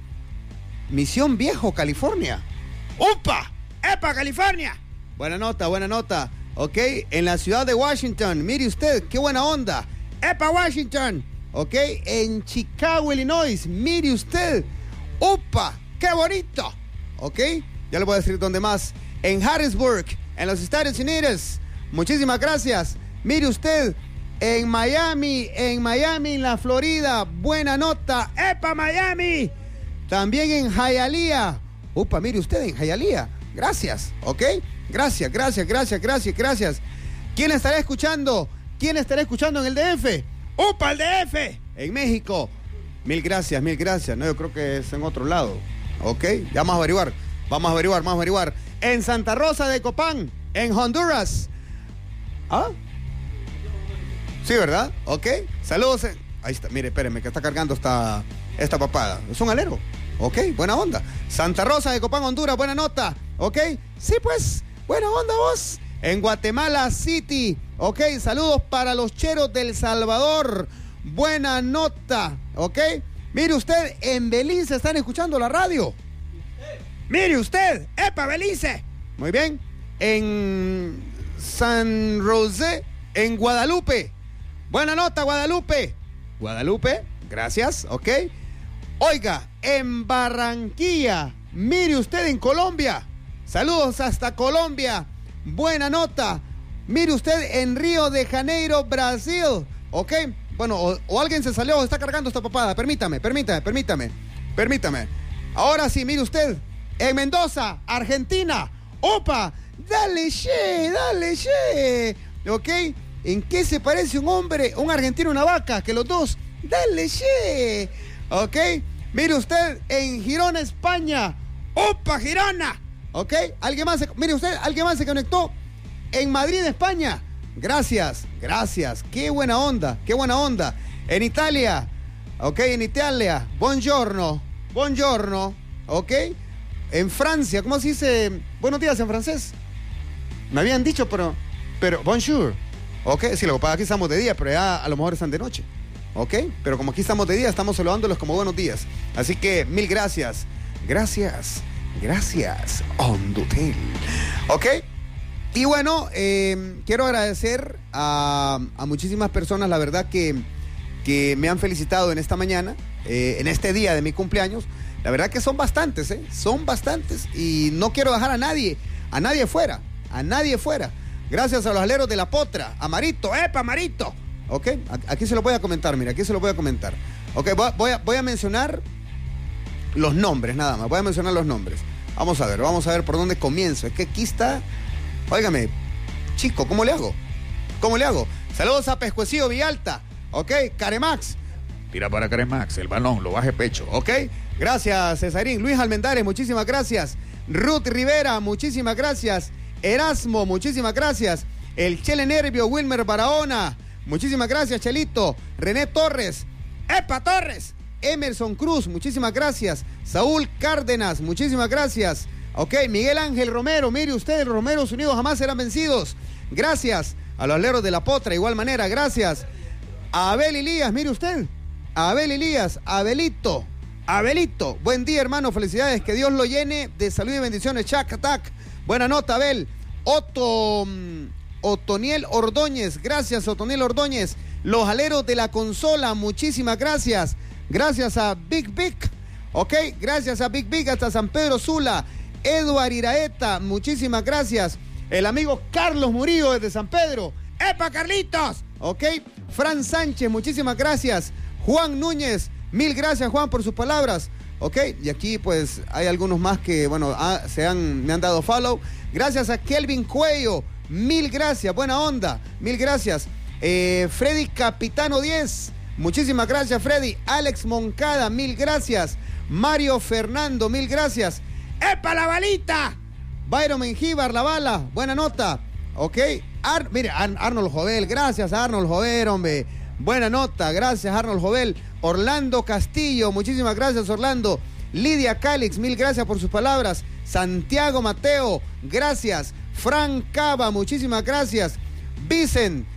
Misión Viejo, California. ¡Upa! ¡Epa, California! Buena nota. Ok, en la ciudad de Washington, mire usted, qué buena onda. ¡Epa, Washington! Ok, en Chicago, Illinois, mire usted. ¡Upa! ¡Qué bonito! Ok, ya le voy a decir dónde más. En Harrisburg, en los Estados Unidos. Muchísimas gracias. Mire usted, en Miami, en la Florida. Buena nota. ¡Epa, Miami! También en Hialeah. ¡Upa! Mire usted, en Hialeah. Gracias, ¿ok? Gracias. ¿Quién estará escuchando? ¿Quién estará escuchando en el DF? ¡Upa, el DF! En México. Mil gracias. No, yo creo que es en otro lado. ¿Ok? Ya vamos a averiguar. En Santa Rosa de Copán, en Honduras. ¿Ah? Sí, ¿verdad? ¿Ok? Saludos. Ahí está, mire, espérenme, que está cargando esta papada. Es un alero. ¿Ok? Buena onda. Santa Rosa de Copán, Honduras, buena nota. ¿Ok? Sí, pues, buena onda vos. En Guatemala City. ¿Ok? Saludos para los cheros del Salvador. Buena nota. ¿Ok? Mire usted, en Belice están escuchando la radio. Mire usted. ¡Epa, Belice! Muy bien. En San José, en Guadalupe. Buena nota, Guadalupe. Gracias. ¿Ok? Oiga, en Barranquilla. Mire usted, en Colombia. Saludos hasta Colombia. Buena nota. Mire usted, en Río de Janeiro, Brasil. ¿Ok? Bueno, o alguien se salió o está cargando esta papada. Permítame. Ahora sí, mire usted. En Mendoza, Argentina. ¡Opa! Dale, che. ¿Ok? ¿En qué se parece un argentino a una vaca? Que los dos. Dale, che. ¿Ok? Mire usted, en Girona, España. ¡Opa, Girona! ¿Ok? Alguien más se conectó. En Madrid, España. Gracias. Qué buena onda. En Italia. ¿Ok? Buongiorno. ¿Ok? En Francia, ¿cómo se dice buenos días en francés? Me habían dicho, pero bonjour. ¿Ok? Sí, lo que pasa aquí estamos de día, pero ya a lo mejor están de noche. ¿Ok? Pero como aquí estamos de día, estamos saludándolos como buenos días. Así que mil gracias. Gracias, Ondutel. ¿Ok? Y bueno, quiero agradecer a muchísimas personas, la verdad, que me han felicitado en esta mañana, en este día de mi cumpleaños. La verdad que son bastantes, son bastantes. Y no quiero dejar a nadie fuera. Gracias a los aleros de La Potra, a Marito. ¡Epa, Marito! ¿Ok? Aquí se lo voy a comentar, Ok, voy a mencionar los nombres, nada más. Vamos a ver por dónde comienzo. Es que aquí está... Óigame, chico, ¿cómo le hago? Saludos a Pescuecillo Villalta. ¿Ok? Caremax. Tira para Caremax, el balón, lo baje pecho. ¿Ok? Gracias, Cesarín. Luis Almendares, muchísimas gracias. Ruth Rivera, muchísimas gracias. Erasmo, muchísimas gracias. El Chele Nervio, Wilmer Barahona. Muchísimas gracias, Chelito. René Torres. ¡Epa, Torres! Emerson Cruz, muchísimas gracias. Saúl Cárdenas, muchísimas gracias. Ok, Miguel Ángel Romero, mire usted, los Romeros Unidos jamás serán vencidos. Gracias a los aleros de La Potra, igual manera, gracias. Abel Elías, mire usted. Abel Elías, Abelito. Buen día, hermano, felicidades, que Dios lo llene de salud y bendiciones. Chac, atac. Buena nota, Abel. Otoniel Ordóñez, gracias, Otoniel Ordóñez. Los aleros de la consola, muchísimas gracias. Gracias a Big Big, ok, gracias a Big Big hasta San Pedro Sula. Eduard Iraeta, muchísimas gracias. El amigo Carlos Murillo desde San Pedro. ¡Epa, Carlitos! Ok, Fran Sánchez, muchísimas gracias. Juan Núñez, mil gracias, Juan, por sus palabras. Ok, y aquí pues hay algunos más que, bueno, me han dado follow. Gracias a Kelvin Cuello, mil gracias, buena onda, mil gracias. Freddy Capitano 10, muchísimas gracias, Freddy. Alex Moncada, mil gracias. Mario Fernando, mil gracias. ¡Epa, la balita! Byron Mengíbar, la bala, buena nota. Ok, Arnold Jovel, gracias Arnold Jovel, hombre. Buena nota, gracias Arnold Jovel. Orlando Castillo, muchísimas gracias Orlando. Lidia Calix, mil gracias por sus palabras. Santiago Mateo, gracias. Fran Cava, muchísimas gracias. Vicen,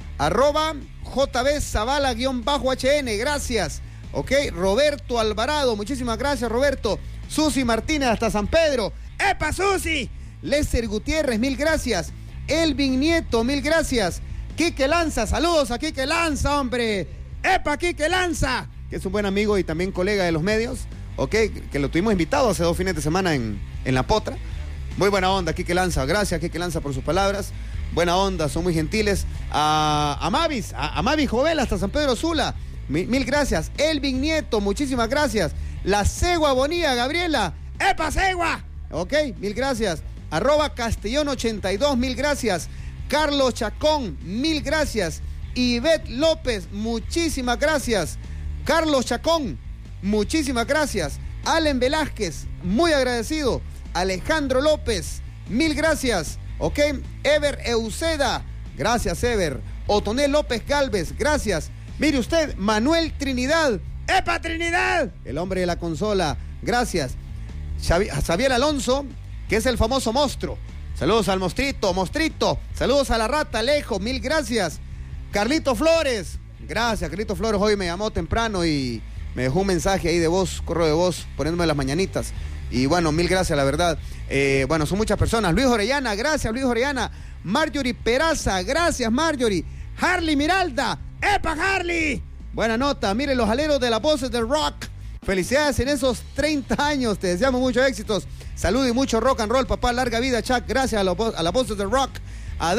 @JB Zavala_HN, gracias. Ok, Roberto Alvarado, muchísimas gracias Roberto. Susi Martínez hasta San Pedro. ¡Epa, Susi! Lester Gutiérrez, mil gracias. Elvin Nieto, mil gracias. Quique Lanza, saludos a Quique Lanza, hombre. ¡Epa, Quique Lanza! Que es un buen amigo y también colega de los medios, ok, que lo tuvimos invitado hace 2 fines de semana en La Potra. Muy buena onda, Quique Lanza. Gracias, Quique Lanza, por sus palabras. Buena onda, son muy gentiles. A Mavis Jovel hasta San Pedro Sula. Mil gracias. Elvin Nieto, muchísimas gracias. La Cegua Bonilla, Gabriela. ¡Epa, Cegua! Ok, mil gracias. @Castellón82, mil gracias. Carlos Chacón, mil gracias. Ivette López, muchísimas gracias. Carlos Chacón, muchísimas gracias. Allen Velázquez, muy agradecido. Alejandro López, mil gracias. Ok, Ever Euseda, gracias Ever. Otonel López Galvez, gracias. Mire usted, Manuel Trinidad. ¡Epa, Trinidad! El hombre de la consola, gracias. Xavier Alonso, que es el famoso monstruo. Saludos al Mostrito. Saludos a la rata Alejo, mil gracias. Carlito Flores, gracias. Carlito Flores hoy me llamó temprano y me dejó un mensaje ahí de voz, correo de voz, poniéndome las mañanitas. Y bueno, mil gracias, la verdad. Bueno, son muchas personas. Luis Orellana, gracias, Luis Orellana. Marjorie Peraza, gracias, Marjorie. Harley Miralda, ¡epa, Harley! Buena nota, miren los aleros de las voces del rock. Felicidades en esos 30 años, te deseamos muchos éxitos. Salud y mucho rock and roll, papá, larga vida, Chuck. Gracias a las voces del rock. A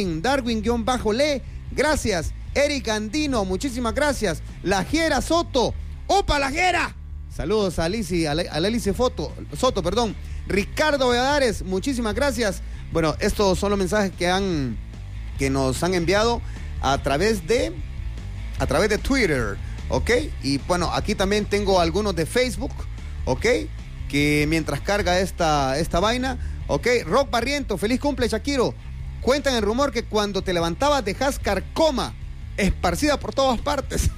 Darwin_Le, gracias. Eric Andino, muchísimas gracias. La Jera Soto, ¡opa, la Jera! Saludos a Alicia Soto, perdón. Ricardo Valladares, muchísimas gracias. Bueno, estos son los mensajes que nos han enviado a través de Twitter, ¿ok? Y bueno, aquí también tengo algunos de Facebook, ¿ok? Que mientras carga esta vaina, ¿ok? Rock Barriento, feliz cumple, Shakiro. Cuentan el rumor que cuando te levantabas dejas carcoma esparcida por todas partes.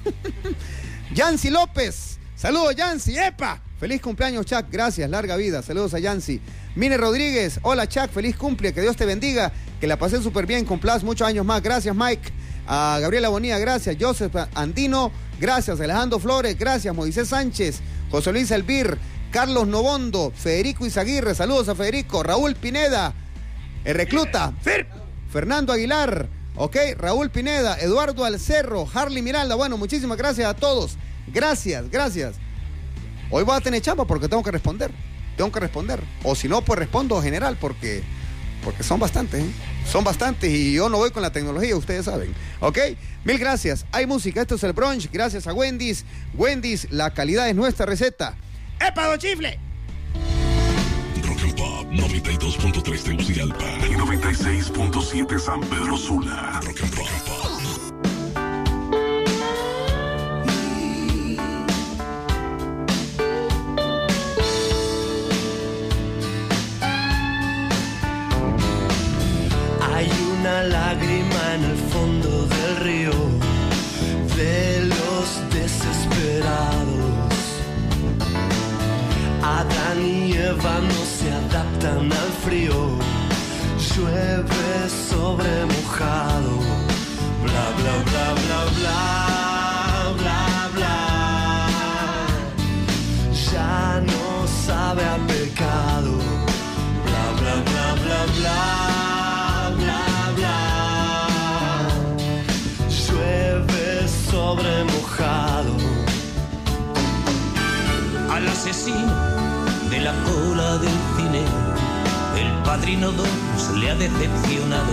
Yancy López, saludos Yancy, ¡epa! Feliz cumpleaños, Chuck, gracias, larga vida, saludos a Yancy. Mine Rodríguez, hola Chuck, feliz cumple, que Dios te bendiga, que la pasé súper bien, cumplas muchos años más, gracias Mike. A Gabriela Bonilla, gracias. Joseph Andino, gracias. Alejandro Flores, gracias. Moisés Sánchez, José Luis Elvir, Carlos Novondo, Federico Izaguirre, saludos a Federico. Raúl Pineda, el recluta, Fernando Aguilar, ok, Raúl Pineda, Eduardo Alcerro, Harley Miralda. Bueno, muchísimas gracias a todos. Gracias. Hoy voy a tener chamba porque tengo que responder. O si no, pues respondo general porque son bastantes, ¿eh? Son bastantes y yo no voy con la tecnología, ustedes saben. ¿Ok? Mil gracias. Hay música, esto es el brunch. Gracias a Wendy's. Wendy's, la calidad es nuestra receta. ¡Epa, don Chifle! Rock and Pop 92.3 Tegucigalpa y 96.7 San Pedro Sula. Rock and Pop. Hay una lágrima en el fondo del río de los desesperados. Adán y Eva no se adaptan al frío. Llueve sobre mojado. Bla, bla, bla, bla, bla. Padrino 2 le ha decepcionado.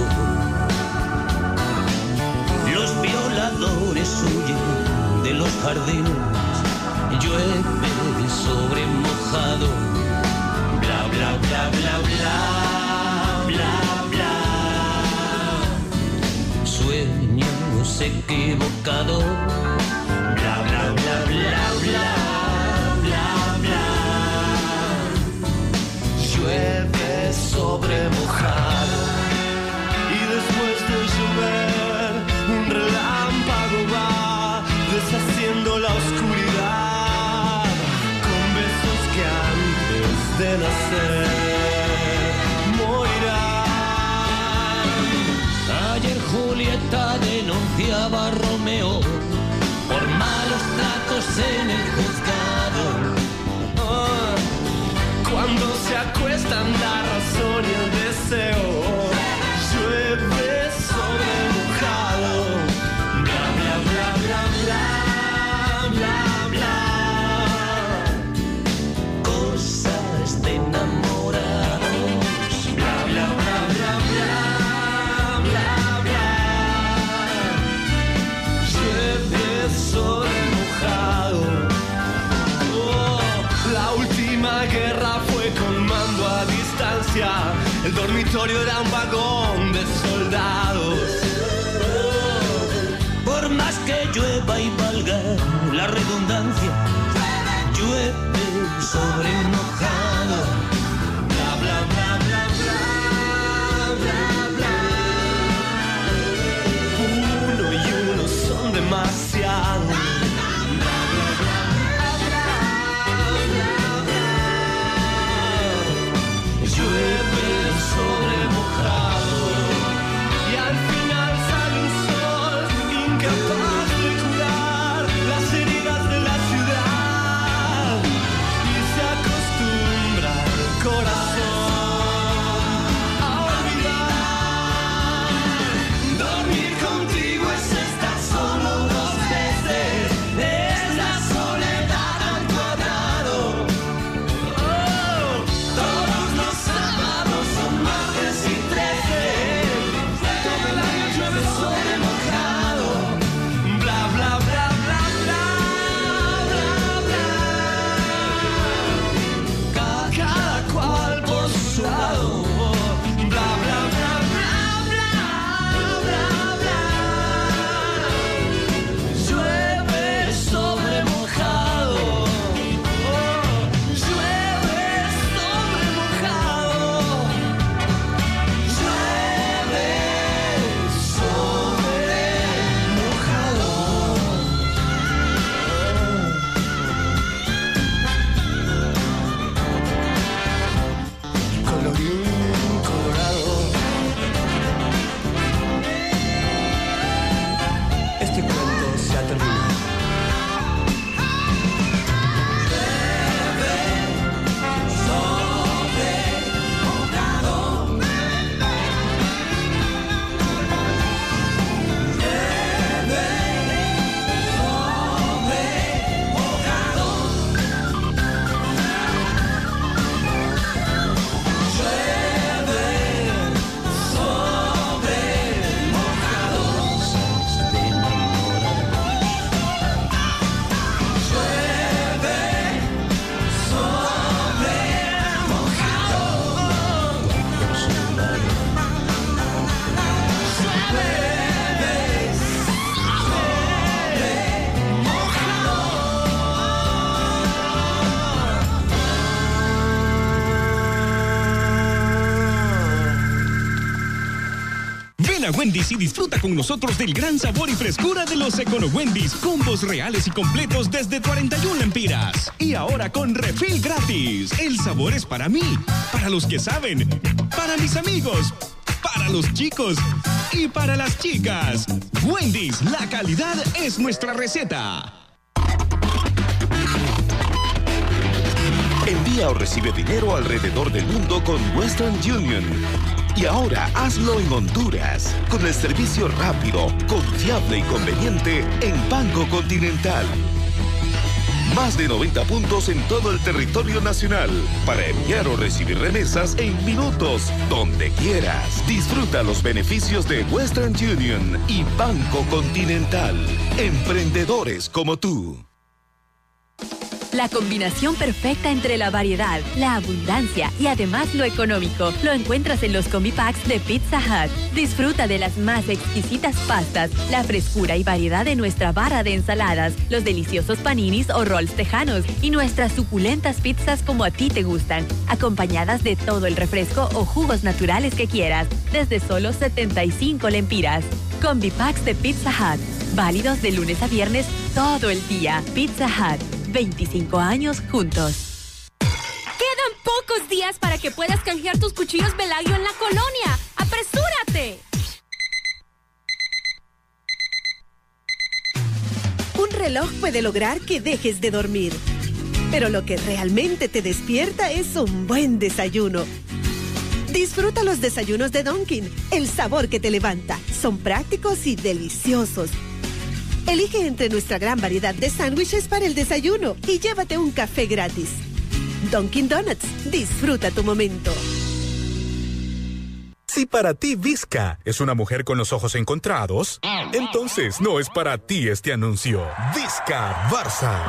Los violadores huyen de los jardines, llueve sobre mojado. Bla, bla, bla, bla, bla, bla, bla. Sueños equivocados. Bla, bla, bla, bla, bla, bla, bla. Llueve sobre mojado. Y después de llover, un relámpago va deshaciendo la oscuridad con besos que antes de nacer morirán. Ayer Julieta denunciaba a Romeo por malos tratos en el juzgado. Cuando se acuestan la razón y el deseo, llueve sobre mojado. Bla, bla, bla, bla, bla, bla, bla. Cosas de enamorados. Bla, bla, bla, bla, bla, bla, bla. Llueve sobre mojado. La última guerra fue con mando a distancia. El dormitorio era un vagón de soldados. Por más que llueva y valga la redundancia, llueve sobre mojado. Bla, bla, bla, bla, bla, bla, bla. Uno y uno son demasiados. Llueve sobre mojado y al final sale un sol incapaz de curar las heridas de la ciudad y se acostumbra el corazón a olvidar. Dormir contigo es estar solo 2 veces, es la soledad al cuadrado. Todos los sábados son martes y 13. Todo el año llueve sobre mojado. Bla, bla, bla, bla, bla, bla, bla. Cada cual por su lado. Bla, bla, bla, bla, bla, bla, bla. Llueve sobre mojado. Llueve sobre mojado. Llueve sobre mojado. Colorín colorado. Este cuento se ha terminado. Ven a Wendy's y disfruta con nosotros del gran sabor y frescura de los Econo Wendy's. Combos reales y completos desde 41 lempiras. Y ahora con refill gratis. El sabor es para mí, para los que saben, para mis amigos, para los chicos y para las chicas. Wendy's, la calidad es nuestra receta. Envía o recibe dinero alrededor del mundo con Western Union. Y ahora hazlo en Honduras, con el servicio rápido, confiable y conveniente en Banco Continental. Más de 90 puntos en todo el territorio nacional para enviar o recibir remesas en minutos, donde quieras. Disfruta los beneficios de Western Union y Banco Continental. Emprendedores como tú. La combinación perfecta entre la variedad, la abundancia y además lo económico lo encuentras en los combi packs de Pizza Hut. Disfruta de las más exquisitas pastas, la frescura y variedad de nuestra barra de ensaladas, los deliciosos paninis o rolls tejanos y nuestras suculentas pizzas como a ti te gustan, acompañadas de todo el refresco o jugos naturales que quieras, desde solo 75 lempiras. Combi packs de Pizza Hut, válidos de lunes a viernes todo el día. Pizza Hut. 25 años juntos. Quedan pocos días para que puedas canjear tus cuchillos Velagio en la colonia. ¡Apresúrate! Un reloj puede lograr que dejes de dormir, pero lo que realmente te despierta es un buen desayuno. Disfruta los desayunos de Dunkin', el sabor que te levanta. Son prácticos y deliciosos. Elige entre nuestra gran variedad de sándwiches para el desayuno y llévate un café gratis. Dunkin' Donuts, disfruta tu momento. Si para ti Vizca es una mujer con los ojos encontrados, entonces no es para ti este anuncio. Vizca Barça.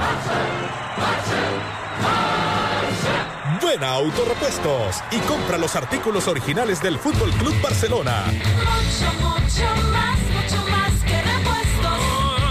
Ven a Autorepuestos y compra los artículos originales del Fútbol Club Barcelona. Mucho más que repuestos.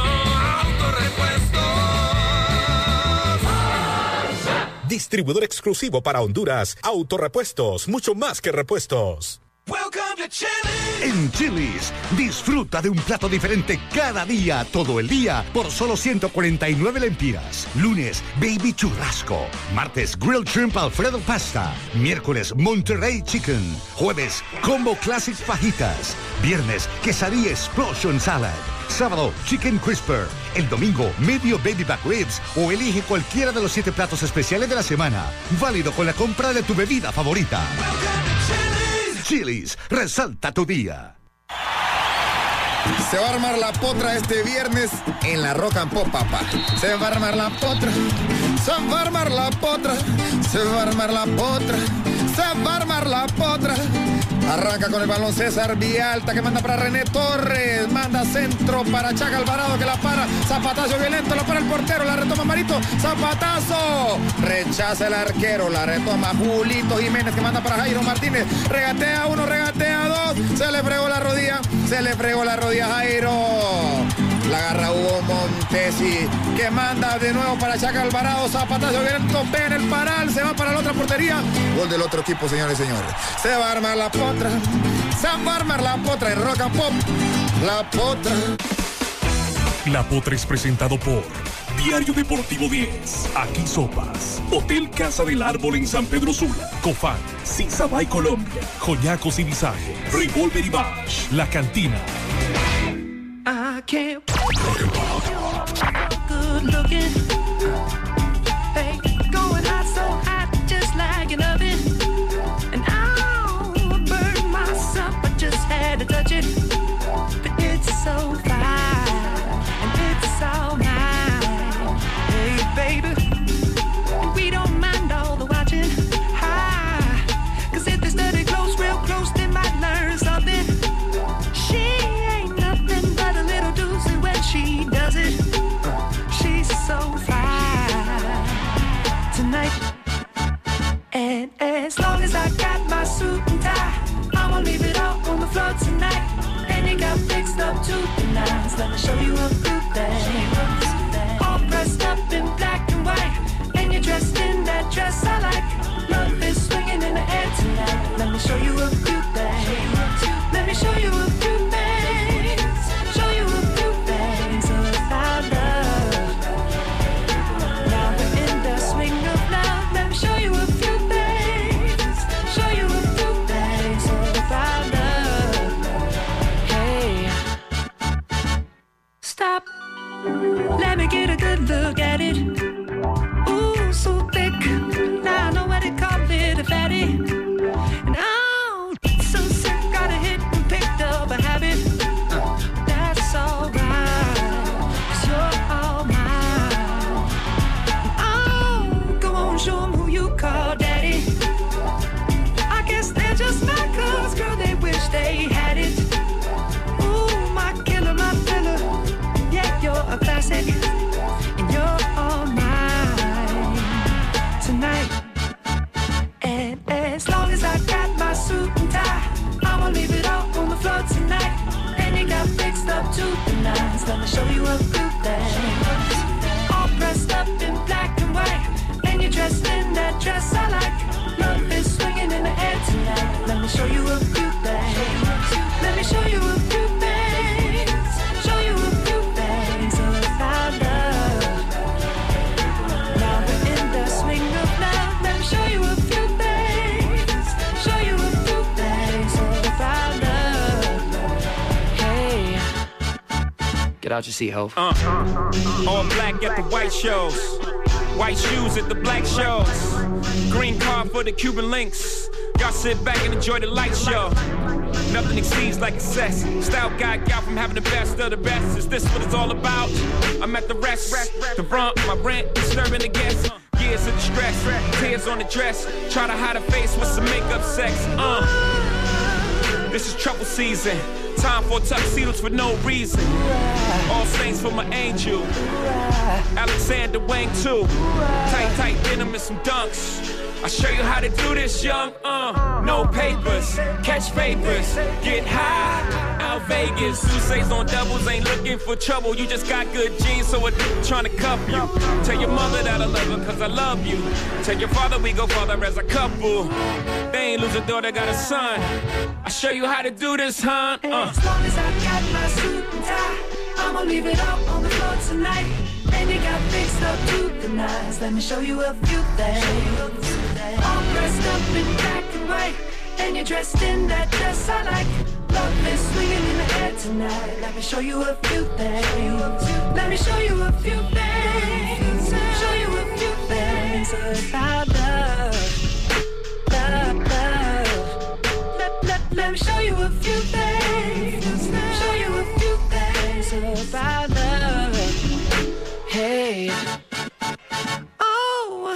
Distribuidor exclusivo para Honduras. Autorepuestos, mucho más que repuestos. En Chili's, disfruta de un plato diferente cada día, todo el día, por solo 149 lempiras. Lunes, Baby Churrasco. Martes, Grilled Shrimp Alfredo Pasta. Miércoles, Monterrey Chicken. Jueves, Combo Classic Fajitas. Viernes, Quesadilla Explosion Salad. Sábado, Chicken Crisper. El domingo, Medio Baby Back Ribs. O elige cualquiera de los 7 platos especiales de la semana. Válido con la compra de tu bebida favorita. Chili's, resalta tu día. Se va a armar la potra este viernes en la Rock and Pop, papá. Se va a armar la potra. Se va a armar la potra. Se va a armar la potra. Se va a armar la potra. Arranca con el balón César Villalta, que manda para René Torres. Manda centro para Chaca Alvarado, que la para. Zapatazo violento, la para el portero. La retoma Marito. Zapatazo. Rechaza el arquero. La retoma Julito Jiménez, que manda para Jairo Martínez. Regatea uno, regatea dos. Se le fregó la rodilla. Se le fregó la rodilla a Jairo. La agarra Hugo Montesi, que manda de nuevo para Chaca Alvarado. Zapatazo violento, ve en el paral. Se va para la otra portería. Gol del otro equipo, señores y señores. Se va a armar la potra. Se va a armar la potra en Rock and Pop. La potra. La Potra es presentado por Diario Deportivo 10, Aquí Sopas, Hotel Casa del Árbol en San Pedro Sula, Cofán, Sisabay Colombia, Joyacos y Visaje, Revolver y Bash, La Cantina. I can't good looking. Hey, going hot, so hot, just like an oven. And I'll burn myself, I just had to touch it. But it's so fine, and it's all mine. Hey, baby, we don't mind all the watching. Hi, 'cause if they study close, real close, they might learn something. She ain't nothing but a little doozy when she does it. She's so fine tonight. And as long as I got my suit and tie, I'ma leave it all on the floor tonight. And you got fixed up to the nines. Let me show you a good thing. All dressed up in black and white, and you're dressed in that dress I like. Love is swinging in the air tonight. Let me show you a few things. Let me show you a few things. Show you a few things about love. Now we're in the swing of love. Let me show you a few things. Show you a few things about love. Hey, stop. Let me get a good look at it. Ooh, so thick. Now I know what to call it, a fatty. And oh, so sick, got a hit and picked up a habit. That's alright, 'cause you're all mine. Get out your seat, ho. All black at the white shows. White shoes at the black shows. Green card for the Cuban links. Y'all sit back and enjoy the light show. Nothing exceeds like excess. Style guy gal from having the best of the best. Is this what it's all about? I'm at the rest. The brunt, my rent, disturbing the guests. Years of distress, tears on the dress. Try to hide a face with some makeup sex. This is trouble season. Time for tuxedos for no reason. All saints for my angel. Alexander Wang too. Tight denim and some dunks. I'll show you how to do this, young. No papers, catch papers, get high. Out Vegas, Sousa's on doubles, ain't looking for trouble. You just got good genes, so I'm trying to cuff you. Tell your mother that I love her, cause I love you. Tell your father we go farther as a couple. They ain't lose a daughter, got a son. I'll show you how to do this, huh? As long as I got my suit and tie, I'ma leave it up on the floor tonight. And you got fixed up to the nines. Let me show you a few things. All dressed up in black and white, and you're dressed in that dress I like. Love is swinging in the air tonight. Let me show you a few things. Let me show you a few things. Show you a few things about love. Let me show you a few things. Show you a few things about love. Hey. Oh.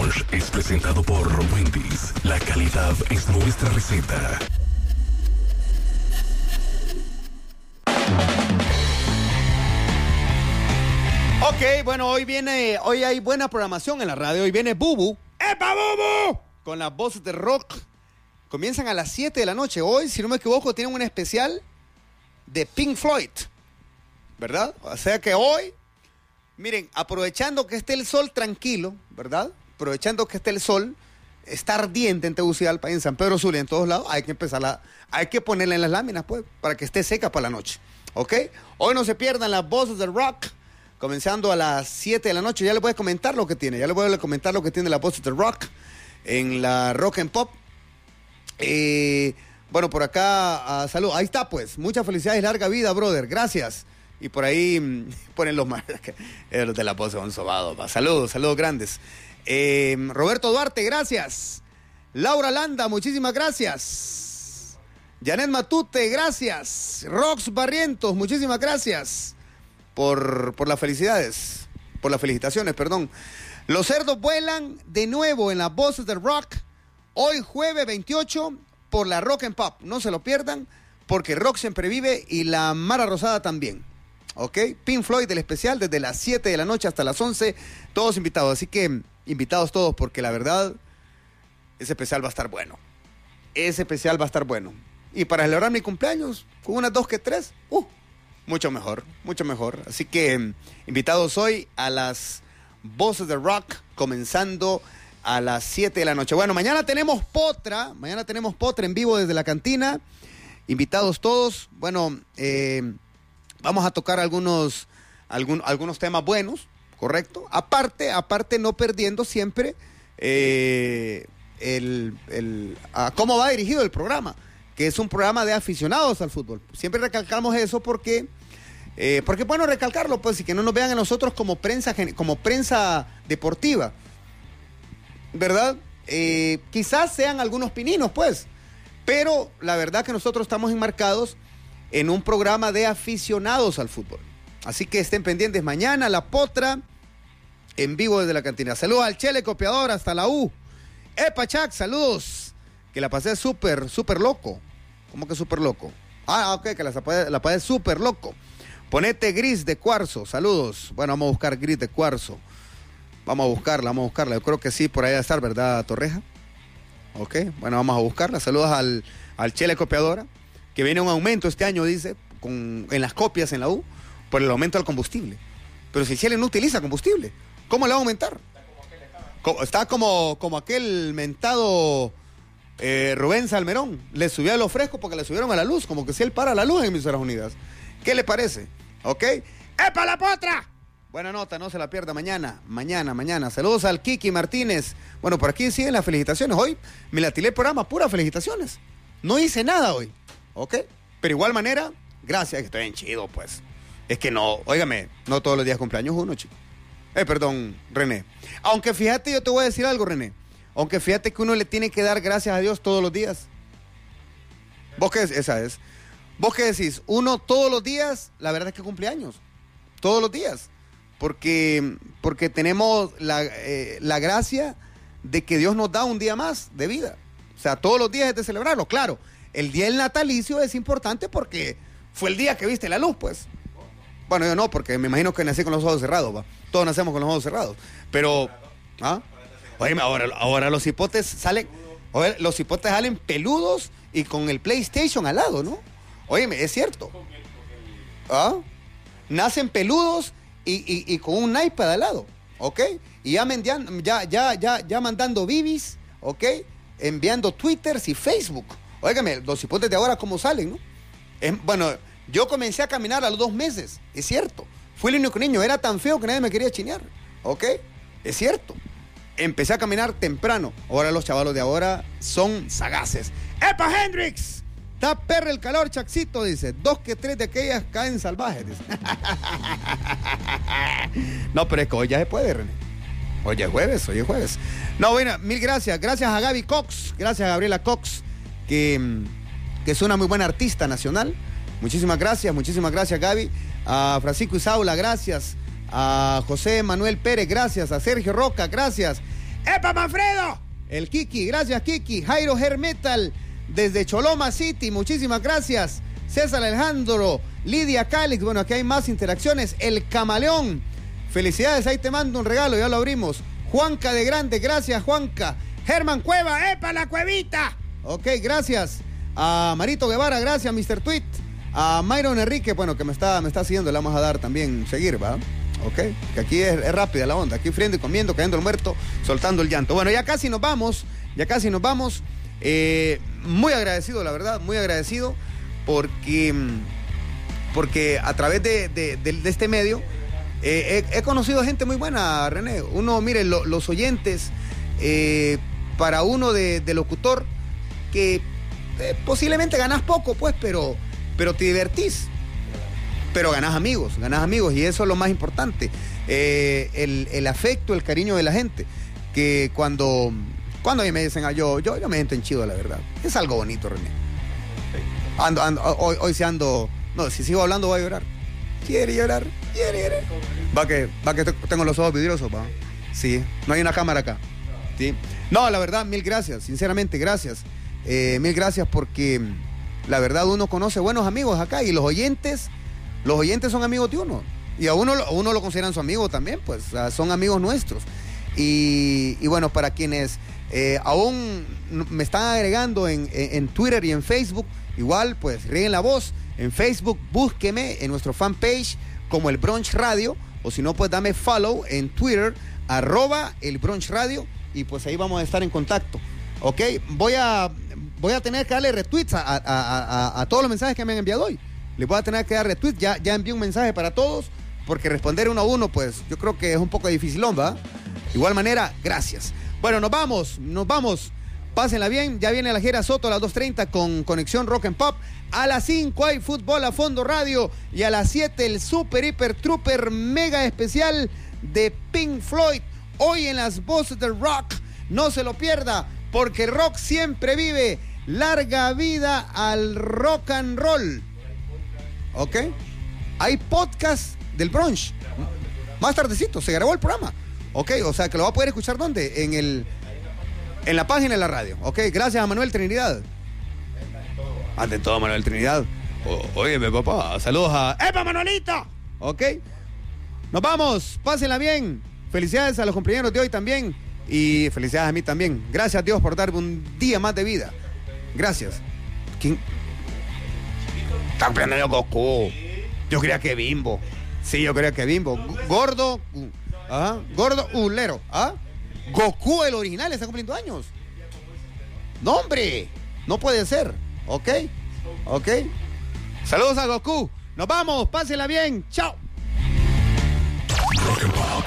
Garage es presentado por Wendy's. La calidad es nuestra receta. Ok, bueno, hoy hay buena programación en la radio. Hoy viene Bubu. ¡Epa, Bubu! Con las voces de rock. Comienzan a las 7 de la noche. Hoy, si no me equivoco, tienen un especial de Pink Floyd, ¿verdad? O sea que hoy, miren, aprovechando que esté el sol tranquilo, ¿verdad? Aprovechando que esté el sol, está ardiente en Tegucigalpa, en San Pedro Sula, en todos lados, hay que ponerla en las láminas, pues, para que esté seca para la noche, ¿ok? Hoy no se pierdan las voces del rock, comenzando a las 7 de la noche. Ya les voy a comentar lo que tiene, las voces del rock en la Rock and Pop. Bueno, por acá, salud. Ahí está, pues. Muchas felicidades y larga vida, brother. Gracias. Y por ahí ponen los de la voz son sobados. Saludos grandes. Roberto Duarte, gracias. Laura Landa, muchísimas gracias. Janet Matute, gracias. Rox Barrientos, muchísimas gracias por las felicidades. Por las felicitaciones, perdón. Los cerdos vuelan de nuevo en las voces del rock. Hoy jueves 28 por la Rock and Pop. No se lo pierdan porque rock siempre vive y la Mara Rosada también. ¿Ok? Pink Floyd del especial desde las 7 de la noche hasta las 11. Todos invitados. Así que invitados todos porque la verdad ese especial va a estar bueno. Y para celebrar mi cumpleaños con unas 2 que 3, mucho mejor. Así que invitados hoy a las voces de rock comenzando a las 7 de la noche. Bueno, mañana tenemos potra en vivo desde la cantina. Invitados todos. Bueno, vamos a tocar algunos temas buenos, ¿correcto? Aparte no perdiendo siempre cómo va dirigido el programa, que es un programa de aficionados al fútbol. Siempre recalcamos eso porque bueno, recalcarlo, pues, y que no nos vean a nosotros como prensa deportiva, ¿verdad? Quizás sean algunos pininos, pues, pero la verdad que nosotros estamos enmarcados en un programa de aficionados al fútbol. Así que estén pendientes mañana, la potra en vivo desde la cantina. Saludos al Chele Copiador hasta la U. Epa, Chac, saludos. Que la pasé súper loco. ¿Cómo que súper loco? Ok, que la pasé súper loco. Ponete gris de cuarzo, saludos. Bueno, vamos a buscar gris de cuarzo. Vamos a buscarla. Yo creo que sí, por ahí debe estar, ¿verdad, Torreja? Ok, bueno, vamos a buscarla. Saludos al Chele Copiadora, que viene un aumento este año, dice, en las copias en la U, por el aumento del combustible. Pero si el Chele no utiliza combustible, ¿cómo le va a aumentar? Está como aquel mentado Rubén Salmerón. Le subió a lo fresco porque le subieron a la luz, como que si él para la luz en Emisoras Unidas. ¿Qué le parece? ¿Ok? ¡Epa la potra! Buena nota, no se la pierda mañana. Saludos al Kiki Martínez. Bueno, por aquí siguen las felicitaciones. Hoy me la tiré el programa, puras felicitaciones. No hice nada hoy, ¿ok? Pero igual manera, gracias, que estoy bien chido, pues. Es que no, óigame, no todos los días cumpleaños uno, chico. Perdón, René. Aunque fíjate, yo te voy a decir algo, René. Aunque fíjate que uno le tiene que dar gracias a Dios todos los días. ¿Vos qué decís? Esa es. ¿Vos qué decís? Uno todos los días, la verdad es que cumpleaños. Todos los días. Porque tenemos la gracia de que Dios nos da un día más de vida. O sea, todos los días es de celebrarlo. Claro, el día del natalicio es importante porque fue el día que viste la luz, pues. Bueno, yo no, porque me imagino que nací con los ojos cerrados, ¿va? Todos nacemos con los ojos cerrados. Pero, Oye, ahora los hipotes salen peludos y con el PlayStation al lado, ¿no? Óyeme, es cierto. Nacen peludos y con un iPad al lado, ¿ok? Y ya mandando bibis, ¿ok? Enviando Twitters y Facebook. Óigame, los hipotes de ahora, ¿cómo salen, no? Bueno, yo comencé a caminar a los 2 meses, es cierto. Fui el único niño, era tan feo que nadie me quería chinear, ¿ok? Es cierto. Empecé a caminar temprano. Ahora los chavalos de ahora son sagaces. ¡Epa, Hendrix! Está perra el calor, Chaxito, dice. 2 que 3 de aquellas caen salvajes, dice. No, pero es que hoy ya se puede, René. Hoy es jueves. No, bueno, mil gracias. Gracias a Gaby Cox, gracias a Gabriela Cox, que es una muy buena artista nacional. Muchísimas gracias, Gaby. A Francisco Isaula, gracias. A José Manuel Pérez, gracias. A Sergio Roca, gracias. ¡Epa, Manfredo! El Kiki, gracias Kiki. Jairo Hair Metal desde Choloma City, muchísimas gracias. César Alejandro, Lidia Calix, bueno, aquí hay más interacciones. El Camaleón, felicidades, ahí te mando un regalo, ya lo abrimos. Juanca de Grande, gracias Juanca. Germán Cueva, ¡epa, la cuevita! Ok, gracias. A Marito Guevara, gracias, Mr. Tweet. A Myron Enrique, bueno, que me está siguiendo, le vamos a dar también seguir, ¿va? Ok, que aquí es rápida la onda, aquí friendo y comiendo, cayendo el muerto, soltando el llanto. Bueno, ya casi nos vamos. Muy agradecido, la verdad, muy agradecido, porque a través de este medio he conocido gente muy buena, René. Uno, mire, los oyentes, para uno de locutor, que posiblemente ganás poco, pues, pero te divertís. Pero ganás amigos, y eso es lo más importante. El afecto, el cariño de la gente. Que cuando a mí me dicen, yo me siento en chido, la verdad. Es algo bonito, René. Hoy sí ando. No, si sigo hablando voy a llorar. Quiere llorar. Va que tengo los ojos vidriosos, va. Sí, no hay una cámara acá. Sí. No, la verdad, mil gracias, sinceramente, gracias. Mil gracias porque la verdad uno conoce buenos amigos acá y los oyentes son amigos de uno. Y a uno lo consideran su amigo también, pues, son amigos nuestros. Y bueno, para quienes aún me están agregando en Twitter y en Facebook, igual, pues, rieguen la voz. En Facebook, búsqueme en nuestro fanpage como El Brunch Radio, o si no, pues dame follow en Twitter, @El Brunch Radio, y pues ahí vamos a estar en contacto. Ok, voy a tener que darle retweets a todos los mensajes que me han enviado hoy. Les voy a tener que dar retweets. Ya envié un mensaje para todos, porque responder uno a uno, pues yo creo que es un poco dificilón, ¿va? De igual manera, gracias. Bueno, nos vamos. Pásenla bien. Ya viene la Jera Soto a las 2:30 con Conexión Rock and Pop. A las 5 hay Fútbol a Fondo Radio. Y a las 7 el Super Hiper Trooper mega especial de Pink Floyd. Hoy en las voces del rock. No se lo pierda, porque el rock siempre vive. Larga vida al rock and roll. ¿Ok? Hay podcast del brunch. Más tardecito, se grabó el programa. ¿Ok? O sea, que lo va a poder escuchar, ¿dónde? En la página de la radio. ¿Ok? Gracias a Manuel Trinidad. Ante todo, Manuel Trinidad. Óyeme, papá. Saludos a... ¡Epa, Manuelito! ¿Ok? Nos vamos. Pásenla bien. Felicidades a los compañeros de hoy también. Y felicidades a mí también. Gracias a Dios por darme un día más de vida. Gracias. ¿Quién? Está aprendiendo Goku. Yo creía que Bimbo. Sí, yo creía que Bimbo. Gordo. Gordo Ulero. Goku, el original, está cumpliendo años. No, hombre. No puede ser. ¿Ok? Saludos a Goku. Nos vamos. Pásenla bien. Chao. Rock and Pop.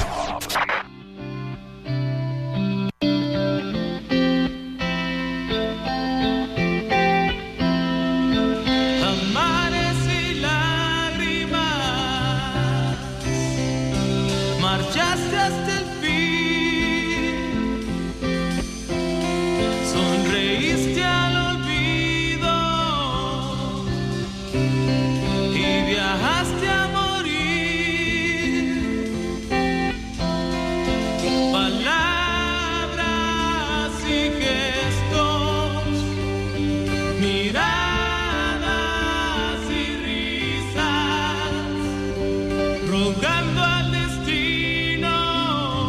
Marchaste hasta el fin, sonreíste al olvido y viajaste a morir. Palabras y gestos, miradas y risas, rogando al destino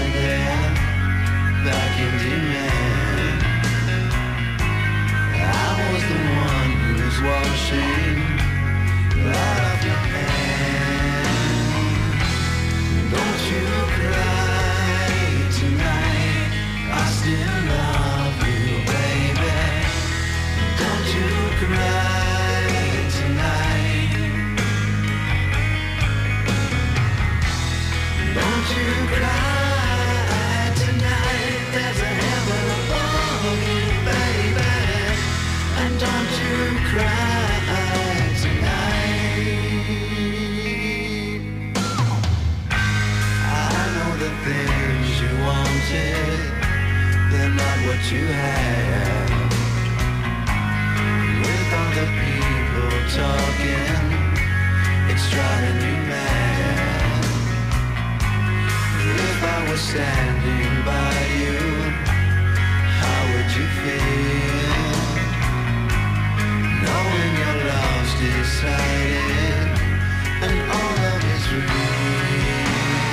there, back in demand. I was the one who was washing blood off your hand. Don't you cry tonight, I still love you, baby. Don't you cry tonight. Don't you cry tonight, there's a heaven above you, baby. And don't you cry tonight. I know the things you wanted, they're not what you have. With all the people talking, it's driving you mad. If I was standing by you, how would you feel? Knowing your love's decided and all love is real.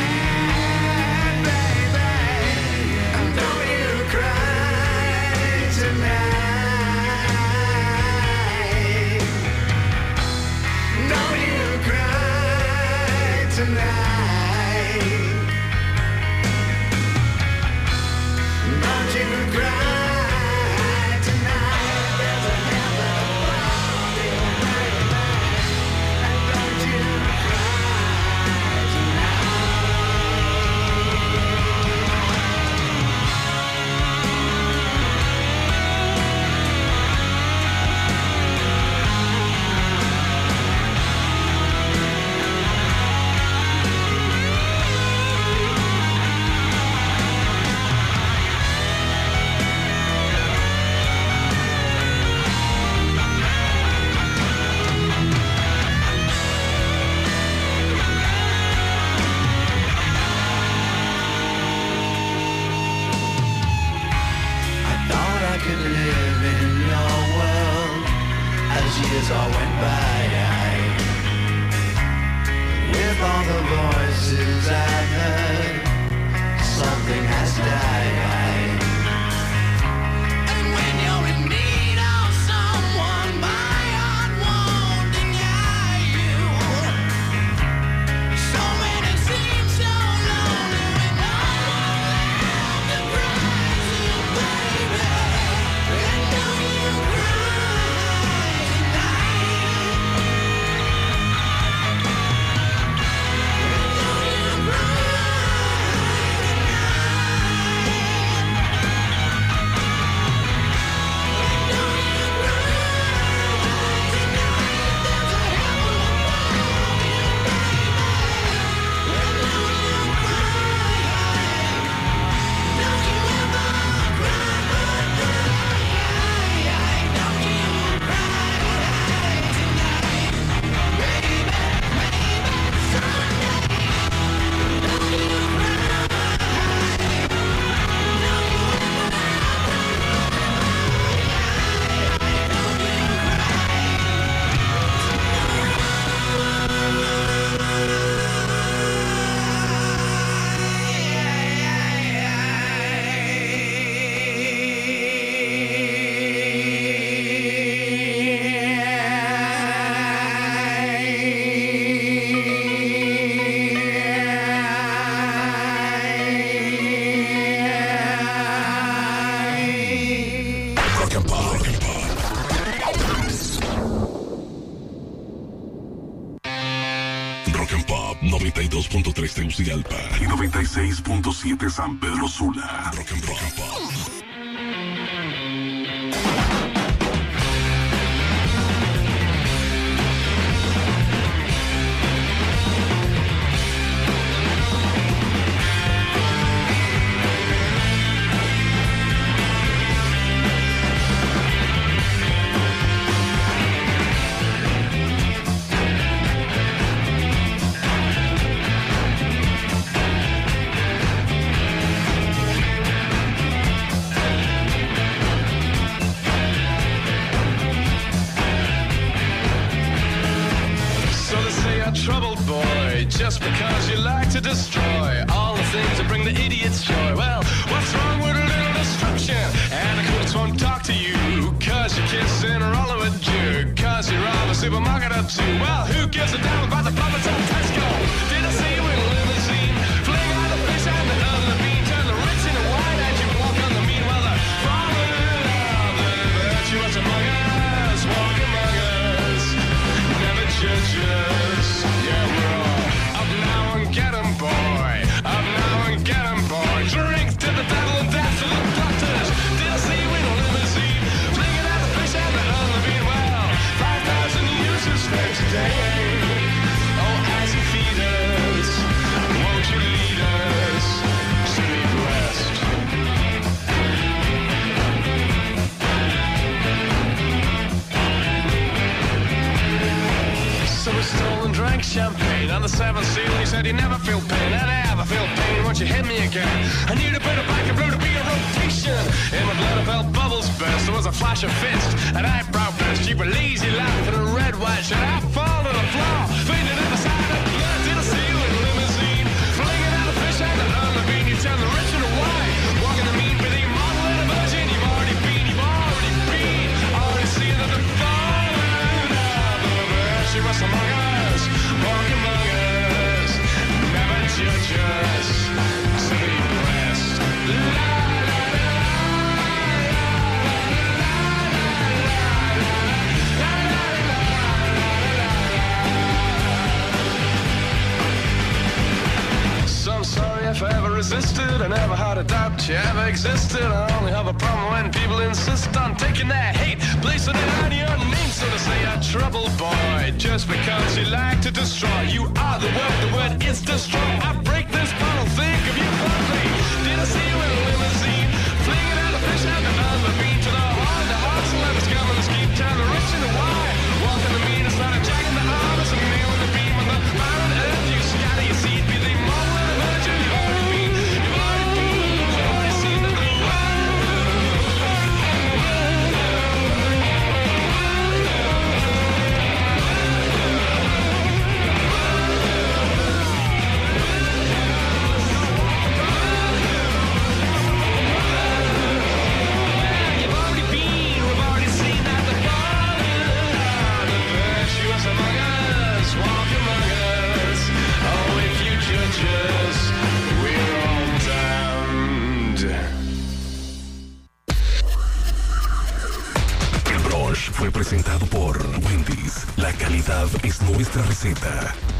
Baby, don't you cry tonight. Don't you cry tonight. Don't you cry tonight. There's a heaven above you, baby. And don't you cry I thought I could live in your world as years all went by. With all the voices I've heard, something has died. And when you're in need of someone, my heart won't deny you. So when it seems so lonely, when no one left to cry to, baby, and don't you cry tonight. Don't you cry Rock and Pop 92.3 Tegucigalpa y 96.7 San Pedro Sula. Rock and Pop. Troubled boy, just because you like to destroy all the things that bring the idiots joy. supermarket or two. Well, who gives a damn about the profits of Tesco? Did I see you in a limousine? Fling out the fish and the other bean. Turn the rich into white as you walk on the mean. Well, the farmer of the virtuous among us, walk among us, never judge us. Yeah, we're all up now and get 'em, boy. Up now and get 'em, boy. Drink to the devil and death to the doctors. Did I see you in a limousine? Flinging out the fish and the other bean. Well, 5,000 uses for today. Oh, as you feed us, won't you lead us to be blessed? So we stole and drank champagne on the 7th seal. He said you never feel pain, and I never feel pain once you hit me again. I need a bit of back and blue to be a rotation. In my blood I felt bubbles burst. There was a flash of fist, an eyebrow burst. You were lazy laugh in a red white shirt. I fall to the floor, fainted at the side of blood. Did I see you in a limousine? Flinging out the fish and the other bean. You turn the rich into white, walking the mean with a model and a virgin. You've already been, already seen that the fallen of the virtuous among us, walk among us, never judge us, to be blessed. So I'm sorry if I ever resisted, I never had a doubt you ever existed. I only have a problem when people insist on taking their hate, placing it on your name, so to say a trouble boy. Just because you like to destroy, you are the word is destroy. I break this bottle, think of you fondly. Did I see you in a limousine? Flinging out the fish and the other bean to the heart, the hearts and levers coming to scheme. Turn the rich into white, walking the mean, it's not a jack in the arms, and nailing the beam on the iron earth. You scatter your seed, be the model and a virgin. You've already been, you've already seen the blue. El brunch fue presentado por Wendy's. La calidad es nuestra receta.